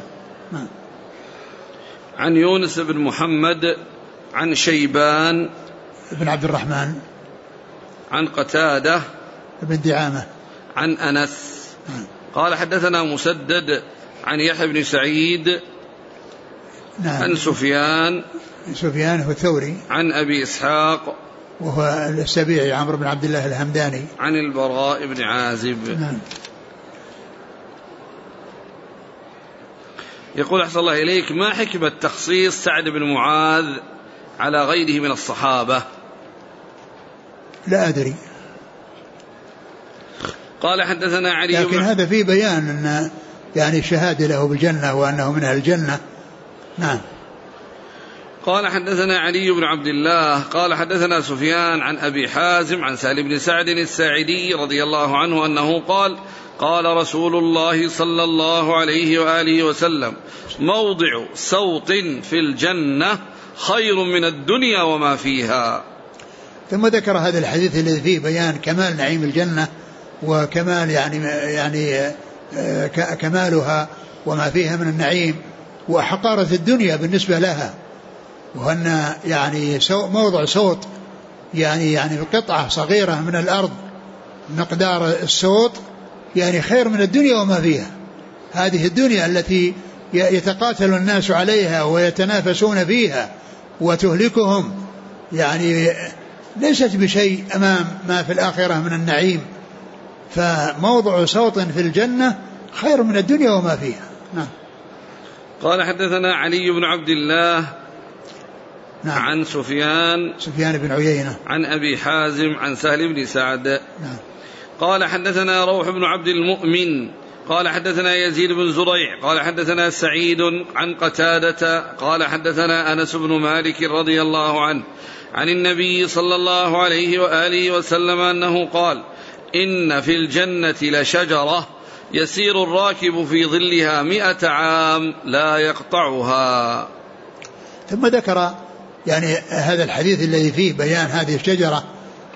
عن يونس بن محمد عن شيبان بن عبد الرحمن عن قتادة بن دعامة عن أنس قال حدثنا مسدد عن يحيى بن سعيد نعم. عن سفيان هو الثوري. عن أبي إسحاق وهو السبيعي عمرو بن عبد الله الهمداني. عن البراء بن عازب. نعم. يقول أحسن الله إليك: ما حكمة تخصيص سعد بن معاذ على غيره من الصحابة؟ لا أدري. قال حدثنا علي لكن هذا فيه بيان أن يعني الشهادة له بالجنة وأنه من أهل الجنة. نعم. قال حدثنا علي بن عبد الله قال حدثنا سفيان عن أبي حازم عن سهل بن سعد الساعدي رضي الله عنه أنه قال: قال رسول الله صلى الله عليه وآله وسلم: موضع سوط في الجنة خير من الدنيا وما فيها. ثم ذكر هذا الحديث الذي فيه بيان كمال نعيم الجنة وكمال يعني كمالها وما فيها من النعيم وحقارة الدنيا بالنسبة لها، وأن يعني موضع سوط يعني قطعة صغيرة من الأرض مقدار السوط يعني خير من الدنيا وما فيها. هذه الدنيا التي يتقاتل الناس عليها ويتنافسون فيها وتهلكهم يعني ليست بشيء أمام ما في الآخرة من النعيم، فموضع سوط في الجنة خير من الدنيا وما فيها. نعم. قال حدثنا علي بن عبد الله نعم. عن سفيان بن عيينة عن أبي حازم عن سهل بن سعد. نعم. قال حدثنا روح بن عبد المؤمن قال حدثنا يزيد بن زريع قال حدثنا سعيد عن قتادة قال حدثنا أنس بن مالك رضي الله عنه عن النبي صلى الله عليه وآله وسلم أنه قال: إن في الجنة لشجرة يسير الراكب في ظلها 100 عام لا يقطعها. ثم ذكر يعني هذا الحديث الذي فيه بيان هذه الشجرة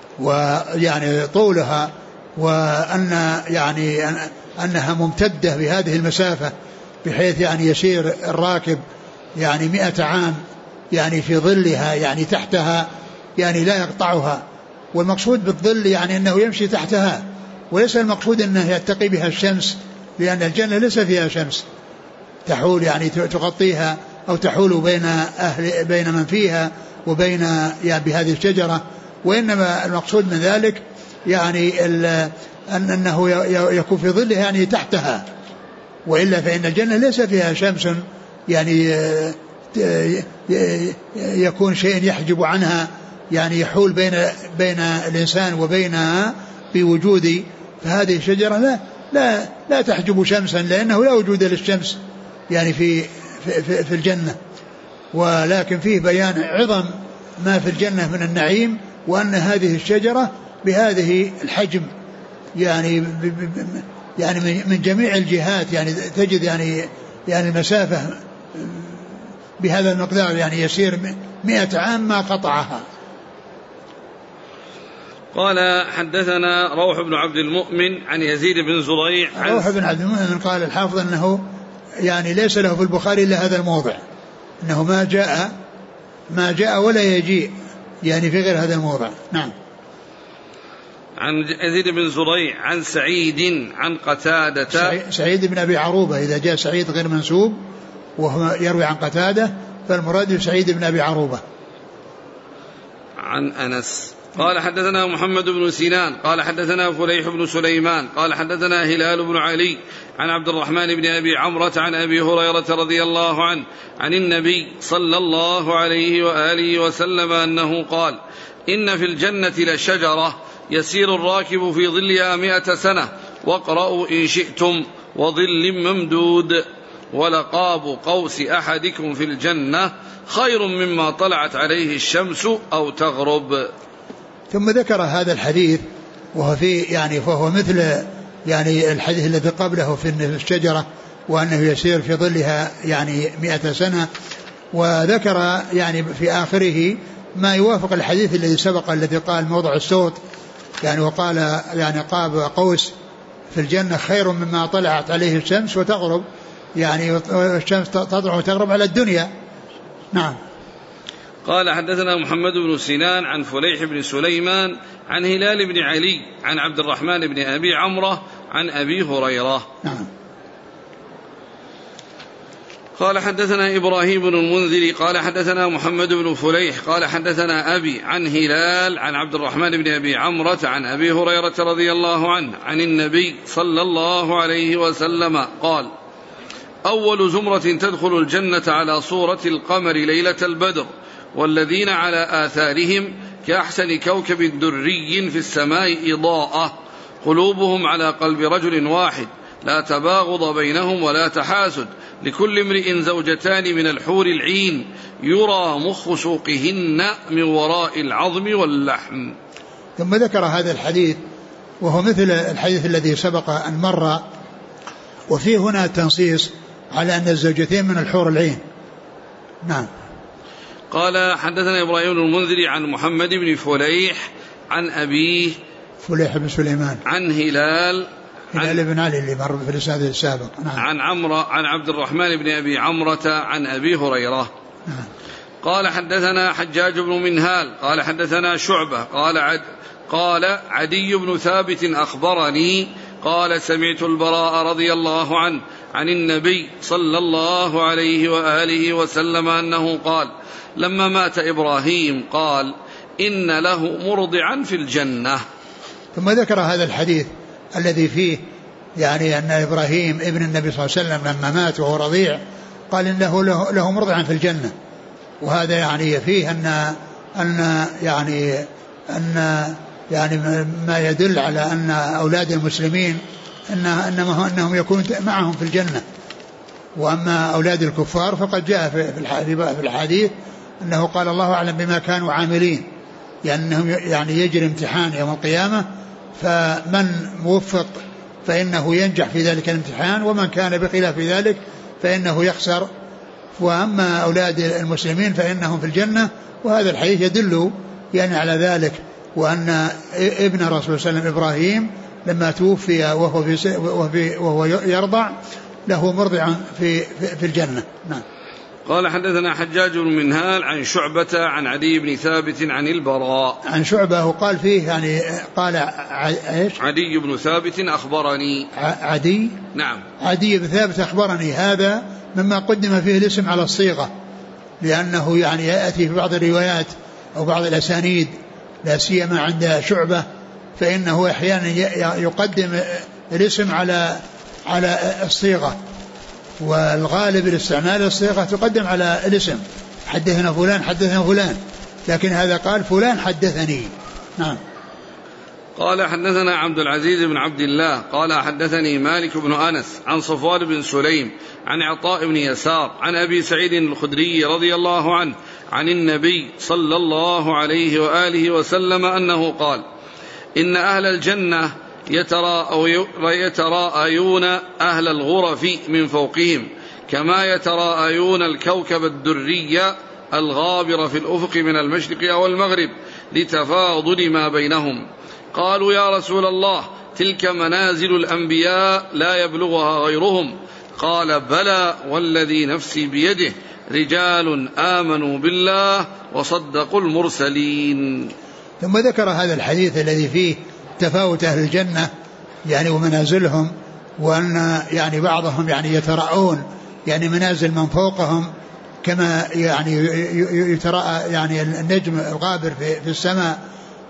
ويعني طولها، وأن يعني أنها ممتدة بهذه المسافة بحيث يعني يسير الراكب يعني 100 عام يعني في ظلها يعني تحتها يعني لا يقطعها. والمقصود بالظل يعني أنه يمشي تحتها، وليس المقصود أنه يتقي بها الشمس، لأن الجنة ليس فيها شمس تحول يعني تغطيها أو تحول بين من فيها وبين يعني بهذه الشجرة، وإنما المقصود من ذلك يعني أنه يكون في ظلها يعني تحتها، وإلا فإن الجنة ليس فيها شمس يعني يكون شيء يحجب عنها يعني يحول بين الإنسان وبينها بوجود، فهذه الشجرة لا تحجب شمسا، لأنه لا وجود للشمس يعني في الجنة. ولكن فيه بيان عظم ما في الجنة من النعيم، وأن هذه الشجرة بهذه الحجم يعني من جميع الجهات يعني تجد يعني المسافة بهذا المقدار يعني يسير 100 عام ما قطعها. قال حدثنا روح بن عبد المؤمن عن يزيد بن زريع. روح بن عبد المؤمن قال الحافظ أنه يعني ليس له في البخاري إلا هذا الموضع، أنه ما جاء ولا يجيء يعني في غير هذا الموضع. نعم. عن يزيد بن زريع عن سعيد عن قتادة. سعيد بن أبي عروبة، إذا جاء سعيد غير منسوب وهو يروي عن قتادة فالمراد سعيد بن أبي عروبة. عن أنس. قال حدثنا محمد بن سنان قال حدثنا فليح بن سليمان قال حدثنا هلال بن علي عن عبد الرحمن بن أبي عمرة عن أبي هريرة رضي الله عنه عن النبي صلى الله عليه وآله وسلم أنه قال: إن في الجنة لشجرة يسير الراكب في ظلها 100 سنة واقرأوا إن شئتم وظل ممدود ولقاب قوس أحدكم في الجنة خير مما طلعت عليه الشمس أو تغرب. ثم ذكر هذا الحديث فهو مثل يعني الحديث الذي قبله في الشجرة وأنه يسير في ظلها يعني 100 سنة، وذكر يعني في آخره ما يوافق الحديث الذي سبق الذي قال موضع السوط يعني وقال يعني قاب قوس في الجنة خير مما طلعت عليه الشمس وتغرب، يعني الشمس تطلع وتغرب على الدنيا. نعم. قال حدثنا محمد بن سنان عن فليح بن سليمان عن هلال بن علي عن عبد الرحمن بن أبي عمرة عن أبي هريرة. نعم. قال حدثنا إبراهيم بن المنذر قال حدثنا محمد بن فليح قال حدثنا أبي عن هلال عن عبد الرحمن بن أبي عمرة عن أبي هريرة رضي الله عنه عن النبي صلى الله عليه وسلم قال: أول زمرة تدخل الجنة على صورة القمر ليلة البدر، والذين على آثارهم كأحسن كوكب دري في السماء إضاءة، قلوبهم على قلب رجل واحد، لا تباغض بينهم ولا تحاسد، لكل امرئ زوجتان من الحور العين، يرى مخ سوقهن من وراء العظم واللحم. ثم ذكر هذا الحديث وهو مثل الحديث الذي سبق أن مر، وفيه هنا تنصيص على أن الزوجتين من الحور العين. نعم. قال حدثنا إبراهيم بن المنذر عن محمد بن فليح عن أبيه فليح بن سليمان عن هلال بن علي اللي مر في الإسناد السابق. نعم. عن عبد الرحمن بن أبي عمرة عن أبي هريرة. نعم. قال حدثنا حجاج بن منهال قال حدثنا شعبة قال عدي بن ثابت أخبرني قال: سمعت البراء رضي الله عنه عن النبي صلى الله عليه وآله وسلم أنه قال: لما مات إبراهيم قال: إن له مرضعا في الجنة. ثم ذكر هذا الحديث الذي فيه يعني أن إبراهيم ابن النبي صلى الله عليه وسلم لما مات وهو رضيع قال إن له مرضعا في الجنة، وهذا يعني فيه أن ما يدل على أن أولاد المسلمين أنهم يكونون معهم في الجنة، وأما أولاد الكفار فقد جاء في الحديث أنه قال: الله أعلم بما كانوا عاملين، لأنهم يعني يجري امتحان يوم القيامة، فمن موفق فإنه ينجح في ذلك الامتحان، ومن كان بخلاف ذلك فإنه يخسر. وأما أولاد المسلمين فإنهم في الجنة، وهذا الحديث يدل يعني على ذلك، وأن ابن رسول الله صلى الله عليه وسلم إبراهيم لما توفي وهو يرضع له مرضع في الجنة. نعم. قال حدثنا حجاج بن منهال عن شعبة عن عدي بن ثابت عن البراء عن شعبة، وقال فيه يعني قال ايش؟ عدي بن ثابت أخبرني. عدي؟ نعم. عدي بن ثابت أخبرني، هذا مما قدم فيه الاسم على الصيغة، لأنه يعني يأتي في بعض الروايات أو بعض الأسانيد لا سيما عند شعبة، فإنه أحيانا يقدم الاسم على الصيغة، والغالب الاستعمال الصيغة تقدم على الاسم، حدثنا فلان حدثنا فلان، لكن هذا قال فلان حدثني. نعم. قال حدثنا عبد العزيز بن عبد الله قال حدثني مالك بن أنس عن صفوان بن سليم عن عطاء بن يسار عن أبي سعيد الخدري رضي الله عنه عن النبي صلى الله عليه وآله وسلم أنه قال: إن أهل الجنة يتراءيون أهل الغرف من فوقهم كما يتراءيون الكوكب الدري الغابر في الأفق من المشرق أو المغرب لتفاضل ما بينهم. قالوا: يا رسول الله، تلك منازل الأنبياء لا يبلغها غيرهم. قال: بلى والذي نفسي بيده، رجال آمنوا بالله وصدقوا المرسلين. ثم ذكر هذا الحديث الذي فيه تفاوت أهل الجنة يعني ومنازلهم، وأن يعني بعضهم يعني يتراءون يعني منازل من فوقهم كما يعني يتراءى يعني النجم الغابر في السماء،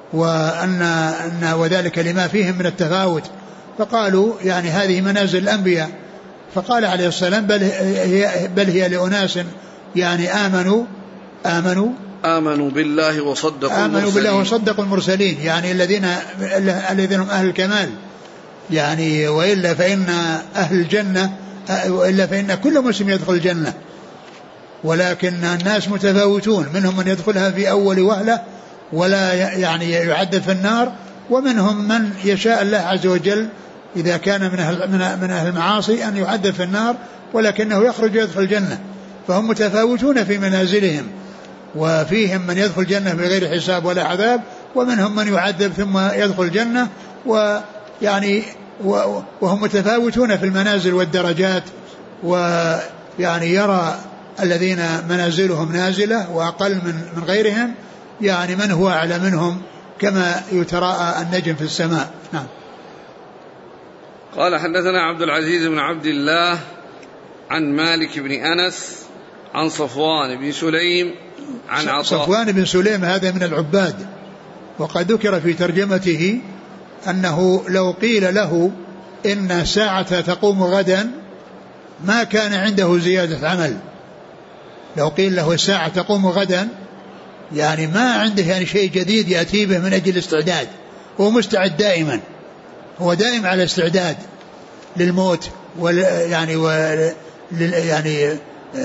وذلك لما فيهم من التفاوت. فقالوا يعني هذه منازل الأنبياء، فقال عليه السلام: بل هي لأناس يعني آمنوا بالله وصدقوا المرسلين، يعني الذين هم أهل الكمال، يعني وإلا فإن أهل الجنة فإن كل مسلم يدخل الجنة، ولكن الناس متفاوتون، منهم من يدخلها في أول وهلة ولا يعني يعذب في النار، ومنهم من يشاء الله عز وجل إذا كان من أهل المعاصي أن يعذب في النار ولكنه يخرج ويدخل الجنة، فهم متفاوتون في منازلهم، وفيهم من يدخل الجنة بغير حساب ولا عذاب، ومنهم من يعذب ثم يدخل الجنة، ويعني وهم متفاوتون في المنازل والدرجات، ويعني يرى الذين منازلهم نازلة وأقل من غيرهم يعني من هو أعلى منهم كما يتراءى النجم في السماء. نعم. قال حدثنا عبد العزيز بن عبد الله عن مالك بن أنس عن صفوان بن سليم عن عطاء. صفوان بن سليم هذا من العباد، وقد ذكر في ترجمته أنه لو قيل له إن الساعة تقوم غدا ما كان عنده زيادة عمل. لو قيل له الساعة تقوم غدا يعني ما عنده يعني شيء جديد يأتي به من أجل الاستعداد، هو مستعد دائما، هو دائم على استعداد للموت يعني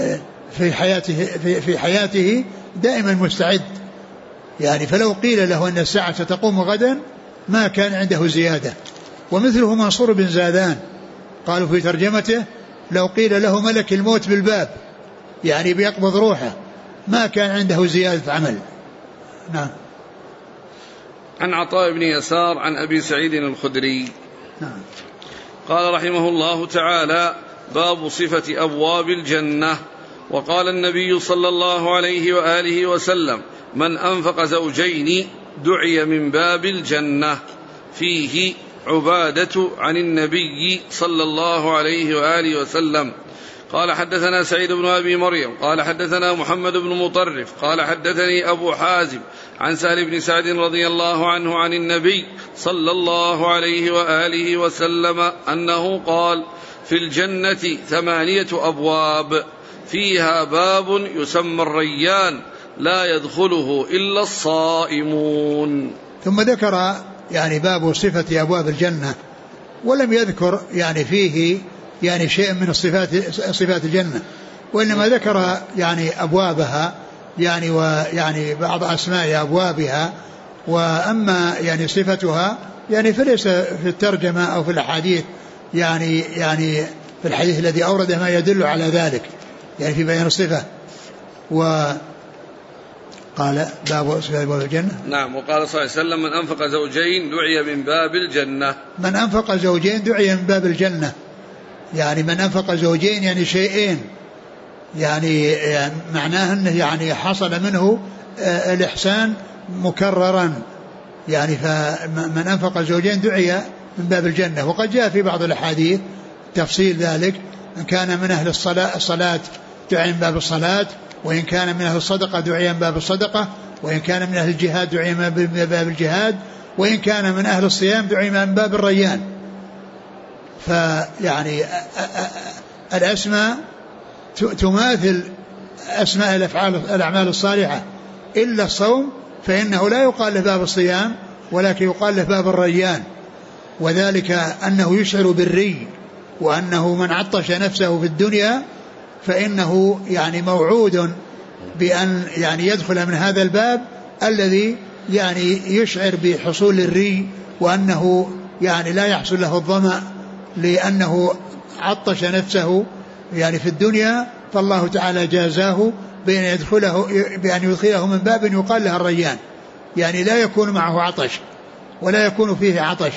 في حياته دائما مستعد يعني. فلو قيل له أن الساعة تقوم غدا ما كان عنده زيادة. ومثله منصور بن زادان قالوا في ترجمته لو قيل له ملك الموت بالباب يعني بيقبض روحه ما كان عنده زيادة عمل. نعم. عن عطاء بن يسار عن أبي سعيد الخدري. نعم. قال رحمه الله تعالى: باب صفة أبواب الجنة. وقال النبي صلى الله عليه وآله وسلم: من أنفق زوجين دعي من باب الجنة. فيه عبادة عن النبي صلى الله عليه وآله وسلم. قال حدثنا سعيد بن أبي مريم قال حدثنا محمد بن مطرف قال حدثني أبو حازم عن سهل بن سعد رضي الله عنه عن النبي صلى الله عليه وآله وسلم أنه قال: في الجنة 8 أبواب فيها باب يسمى الريان لا يدخله إلا الصائمون. ثم ذكر يعني باب صفة أبواب الجنة، ولم يذكر يعني فيه يعني شيء من صفات الجنة، وإنما ذكر يعني أبوابها يعني ويعني بعض أسماء أبوابها. وأما يعني صفتها يعني فليس في الترجمة أو في الأحاديث يعني في الحديث الذي أورده ما يدل على ذلك يعني في بيان الصفة. قال باب صفة أبواب الجنة. نعم. وقال صلى الله عليه وسلم: من أنفق زوجين دعي من باب الجنة. من أنفق زوجين دعي من باب الجنة، يعني من أنفق زوجين يعني شيئين، يعني معناه أنه يعني حصل منه الإحسان مكررا، يعني فمن أنفق زوجين دعي من باب الجنة. وقد جاء في بعض الأحاديث تفصيل ذلك، إن كان من أهل الصلاة دعي من باب الصلاة، وإن كان من أهل الصدقة دعي من باب الصدقة، وإن كان من أهل الجهاد دعي من باب الجهاد، وإن كان من أهل الصيام دعي من باب الريان. فيعني الأسماء تماثل أسماء الأعمال الصالحة، إلا الصوم فإنه لا يقال له باب الصيام ولكن يقال له باب الريان، وذلك أنه يشعر بالري، وأنه من عطش نفسه في الدنيا فإنه يعني موعود بأن يعني يدخل من هذا الباب الذي يعني يشعر بحصول الري، وأنه يعني لا يحصل له الظمأ لأنه عطش نفسه يعني في الدنيا، فالله تعالى جازاه بأن يدخله من باب يقال له الريان، يعني لا يكون معه عطش ولا يكون فيه عطش.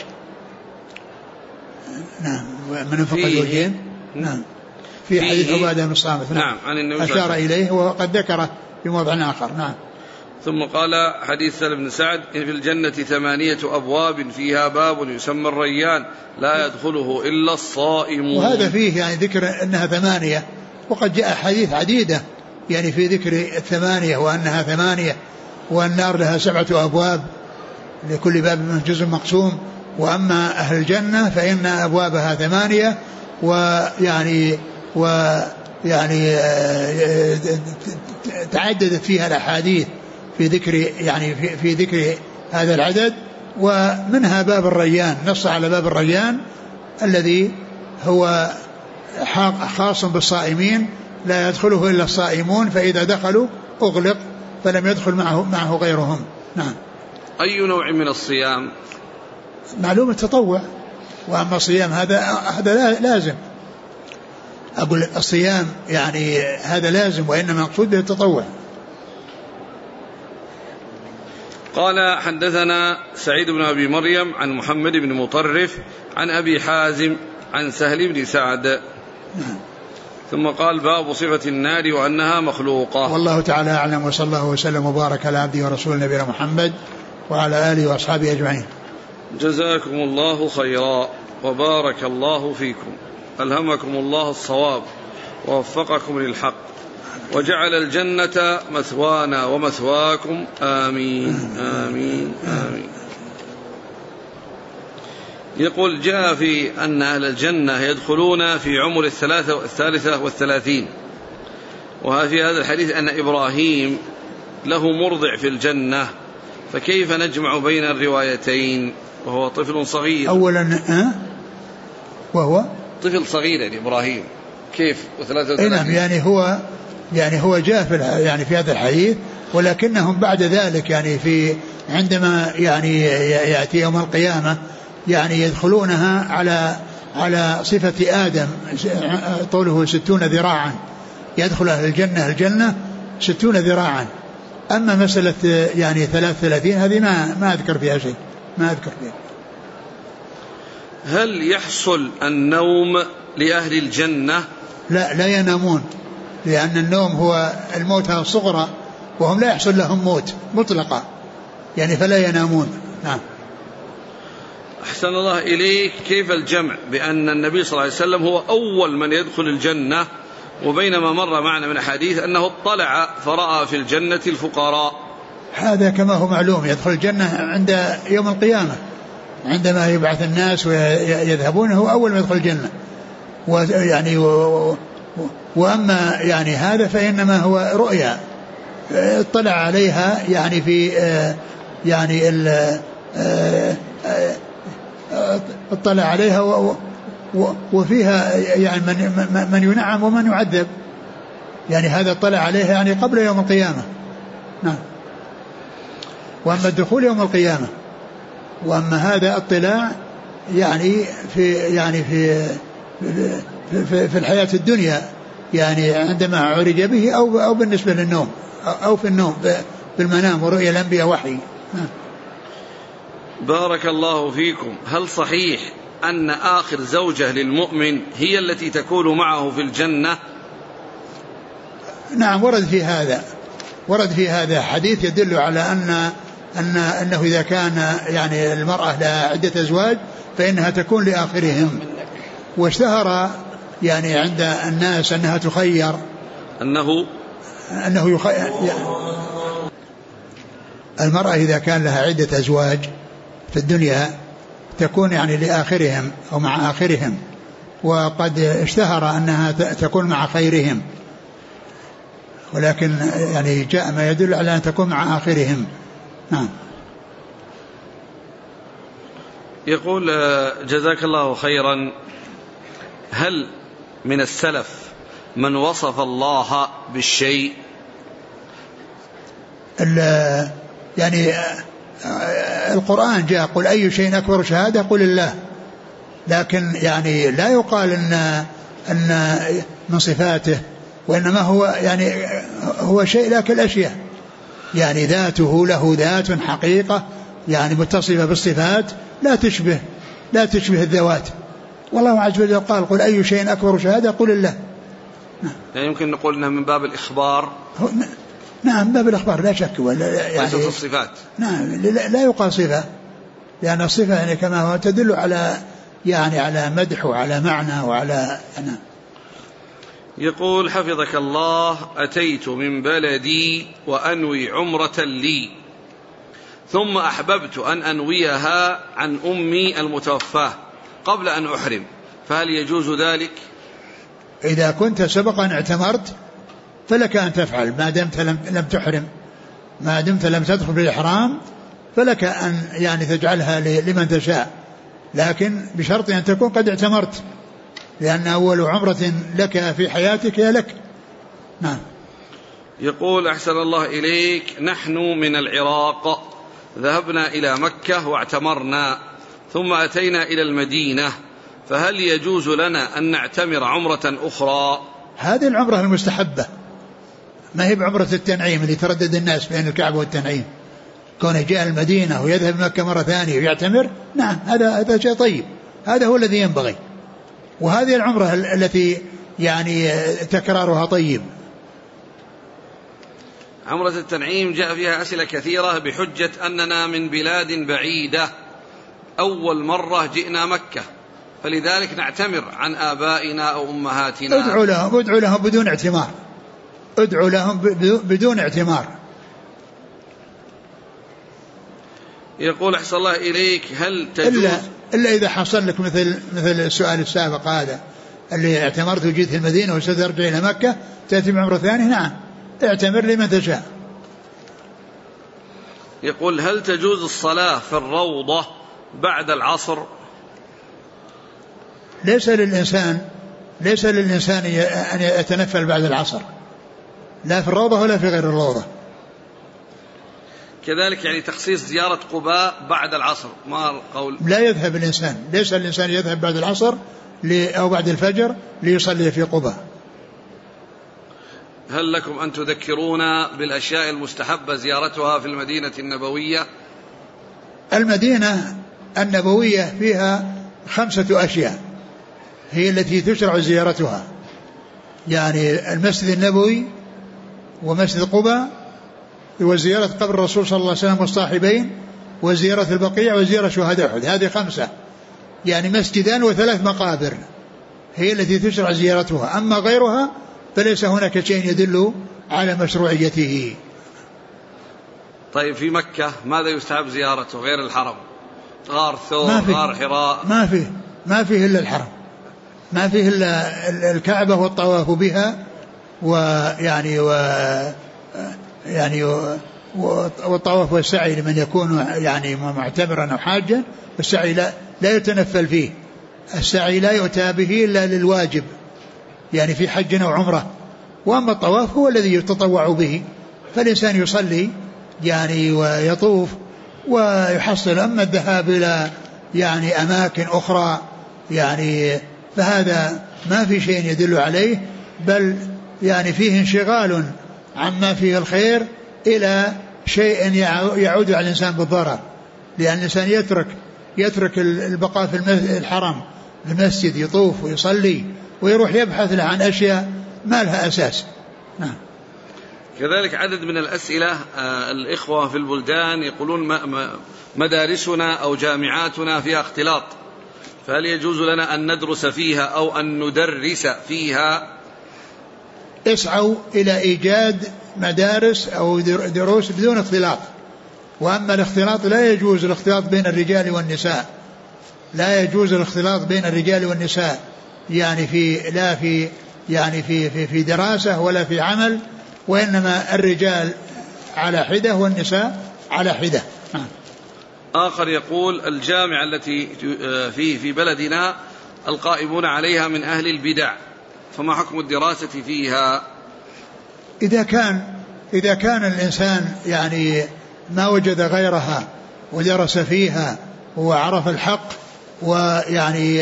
نعم. من انفق الوجهين. نعم. في حديث عبادة بن الصامت. نعم. عن النبي أشار إليه وقد ذكره في موضع آخر. نعم. ثم قال حديث سهل بن سعد: إن في الجنة 8 أبواب فيها باب يسمى الريان لا يدخله إلا الصائمون. وهذا فيه يعني ذكر أنها 8، وقد جاء حديث عديدة يعني في ذكر 8 وأنها 8، والنار لها 7 أبواب لكل باب من جزء مقسوم. وأما أهل الجنة فإن أبوابها 8، ويعني تعددت فيها الأحاديث في ذكر يعني في ذكر هذا العدد. ومنها باب الريان، نص على باب الريان الذي هو خاص بالصائمين لا يدخله إلا الصائمون، فإذا دخلوا أغلق فلم يدخل معه غيرهم. نعم. أي نوع من الصيام؟ معلوم التطوع، وأما الصيام هذا لازم. أقول الصيام يعني هذا لازم، وإنما مقصود به التطوع. قال حدثنا سعيد بن أبي مريم عن محمد بن مطرف عن أبي حازم عن سهل بن سعد. ثم قال: باب صفة النار وأنها مخلوقة. والله تعالى أعلم، وصلى الله وسلم وبارك على عبده ورسوله نبينا محمد وعلى آله وأصحابه أجمعين. جزاكم الله خيرا وبارك الله فيكم، ألهمكم الله الصواب ووفقكم للحق وجعل الجنة مثوانا ومثواكم آمين آمين آمين. يقول جاء في أن أهل الجنة يدخلون في عمر 33 وفي هذا الحديث أن إبراهيم له مرضع في الجنة، فكيف نجمع بين الروايتين وهو طفل صغير؟ أولا وهو طفل صغير يعني إبراهيم كيف و33؟ نعم يعني هو جاء في هذا الحديث، ولكنهم بعد ذلك يعني عندما يعني يأتي يوم القيامة يعني يدخلونها على صفة آدم، طوله 60 ذراعا، يدخل أهل الجنة 60 ذراعا. أما مسألة يعني 33 هذه ما أذكر فيها شيء، ما أذكر فيها. هل يحصل النوم لأهل الجنة؟ لا ينامون، لأن النوم هو الموتى الصغرى، وهم لا يحصل لهم موت مطلقا يعني، فلا ينامون. نعم. أحسن الله إليك. كيف الجمع بأن النبي صلى الله عليه وسلم هو أول من يدخل الجنة، وبينما مر معنا من حديث أنه اطلع فرأى في الجنة الفقراء؟ هذا كما هو معلوم يدخل الجنة عند يوم القيامة، عندما يبعث الناس ويذهبون هو أول من يدخل الجنة، ويعني وأما يعني هذا فإنما هو رؤيا اطلع عليها يعني في يعني اطلع عليها وفيها يعني من ينعم ومن يعذب، يعني هذا اطلع عليها يعني قبل يوم القيامة. نعم. وأما الدخول يوم القيامة، وأما هذا اطلاع يعني في الحياة الدنيا، يعني عندما عرج به أو بالنسبة للنوم أو في النوم بالمنام ورؤيا الأنبياء وحي. بارك الله فيكم. هل صحيح أن آخر زوجة للمؤمن هي التي تكون معه في الجنة؟ نعم، ورد في هذا حديث يدل على أنه إذا كان يعني المرأة لها عدة أزواج فإنها تكون لآخرهم، واشتهر يعني عند الناس أنها تخير، أنه يخير المرأة إذا كان لها عدة أزواج في الدنيا تكون يعني لآخرهم أو مع آخرهم، وقد اشتهر أنها تكون مع خيرهم، ولكن يعني جاء ما يدل على أن تكون مع آخرهم. نعم. يقول جزاك الله خيرا، هل من السلف من وصف الله بالشيء؟ يعني القرآن جاء قل أي شيء أكبر شهادة قل الله، لكن يعني لا يقال أن من صفاته، وإنما هو يعني هو شيء لا كالأشياء، يعني ذاته له ذات حقيقة يعني متصفة بالصفات لا تشبه الذوات. والله عز وجل قال قل أي شيء أكبر شهادة قل الله. يعني يمكن نقول أنها من باب الإخبار. نعم، باب الإخبار لا شك، يعني ليست الصفات. نعم، لا يقال صفة، لأن الصفة يعني كما هو تدل على يعني على مدح وعلى معنى وعلى أنا. يقول حفظك الله، أتيت من بلدي وأنوي عمرة لي، ثم أحببت أن أنويها عن أمي المتوفاة قبل أن أحرم، فهل يجوز ذلك؟ إذا كنت سبقا اعتمرت فلك أن تفعل، ما دمت لم تحرم، ما دمت لم تدخل بالإحرام فلك أن يعني تجعلها لمن تشاء، لكن بشرط أن تكون قد اعتمرت، لأن أول عمرة لك في حياتك هي لك. نعم. يقول أحسن الله إليك، نحن من العراق ذهبنا إلى مكة واعتمرنا، ثم أتينا إلى المدينة، فهل يجوز لنا أن نعتمر عمرة أخرى؟ هذه العمرة المستحبة، ما هي بعمرة التنعيم اللي تردد الناس بين الكعبة والتنعيم، كونه جاء المدينة ويذهب مكة مرة ثانية ويعتمر. نعم، هذا شيء طيب، هذا هو الذي ينبغي، وهذه العمرة التي يعني تكرارها طيب. عمرة التنعيم جاء فيها أسئلة كثيرة بحجة أننا من بلاد بعيدة، أول مرة جئنا مكة، فلذلك نعتمر عن آبائنا أو أمهاتنا. ادعو لهم بدون اعتمار، ادعو لهم بدون اعتمار. يقول أحسن الله إليك، هل تجوز إلا إذا حصل لك مثل السؤال السابق هذا اللي اعتمرت وجيت المدينة وسترجع إلى مكة تأتي بعمرة ثاني، نعم اعتمر لمن تشاء. يقول هل تجوز الصلاة في الروضة بعد العصر؟ ليس للإنسان أن يتنفل بعد العصر، لا في الروضة ولا في غير الروضة. كذلك يعني تخصيص زيارة قباء بعد العصر، ما القول؟ لا يذهب الإنسان، ليس الإنسان يذهب بعد العصر أو بعد الفجر ليصلي في قباء. هل لكم أن تذكرونا بالأشياء المستحبة زيارتها في المدينة النبوية؟ المدينة النبوية فيها 5 أشياء هي التي تشرع زيارتها، يعني المسجد النبوي ومسجد قباء وزيارة قبر الرسول صلى الله عليه وسلم والصاحبين وزيارة البقيع وزيارة شهداء أحد. هذه 5، يعني مسجدان و3 مقابر هي التي تشرع زيارتها، أما غيرها فليس هناك شيء يدل على مشروعيته. طيب في مكة ماذا يستحب زيارته غير الحرم؟ غار ثور، غار حراء؟ ما فيه إلا الحرم، ما فيه إلا الكعبة والطواف بها والطواف والسعي لمن يكون يعني معتمرا أو حاجا. والسعي لا يتنفل فيه، السعي لا يؤتى به إلا للواجب يعني في حج أو عمرة، وأما الطواف هو الذي يتطوع به، فالإنسان يصلي يعني ويطوف ويحصل. أما الذهاب إلى يعني أماكن أخرى يعني فهذا ما في شيء يدل عليه، بل يعني فيه انشغال عما فيه الخير إلى شيء يعود على الإنسان بالضرر، لأن الإنسان يترك البقاء في الحرم في المسجد يطوف ويصلي ويروح يبحث عن أشياء ما لها أساس. نعم. كذلك عدد من الأسئلة الإخوة في البلدان يقولون مدارسنا أو جامعاتنا فيها اختلاط، فهل يجوز لنا أن ندرس فيها أو أن ندرس فيها؟ اسعوا إلى إيجاد مدارس أو دروس بدون اختلاط. وأما الاختلاط لا يجوز الاختلاط بين الرجال والنساء، لا يجوز الاختلاط بين الرجال والنساء يعني في دراسة ولا في عمل، وإنما الرجال على حدة والنساء على حدة. آخر يقول الجامعة التي في بلدنا القائمون عليها من أهل البدع، فما حكم الدراسة فيها؟ إذا كان الإنسان يعني ما وجد غيرها ودرس فيها وعرف الحق ويعني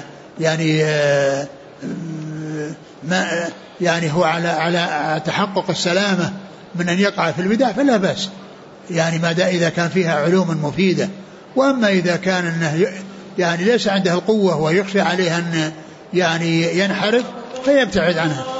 يعني هو على تحقق السلامة من أن يقع في البدع فلا بأس، يعني إذا كان فيها علوم مفيدة. وأما إذا كان أنه يعني ليس عنده القوة ويخشى عليها أن يعني ينحرف فيبتعد عنها.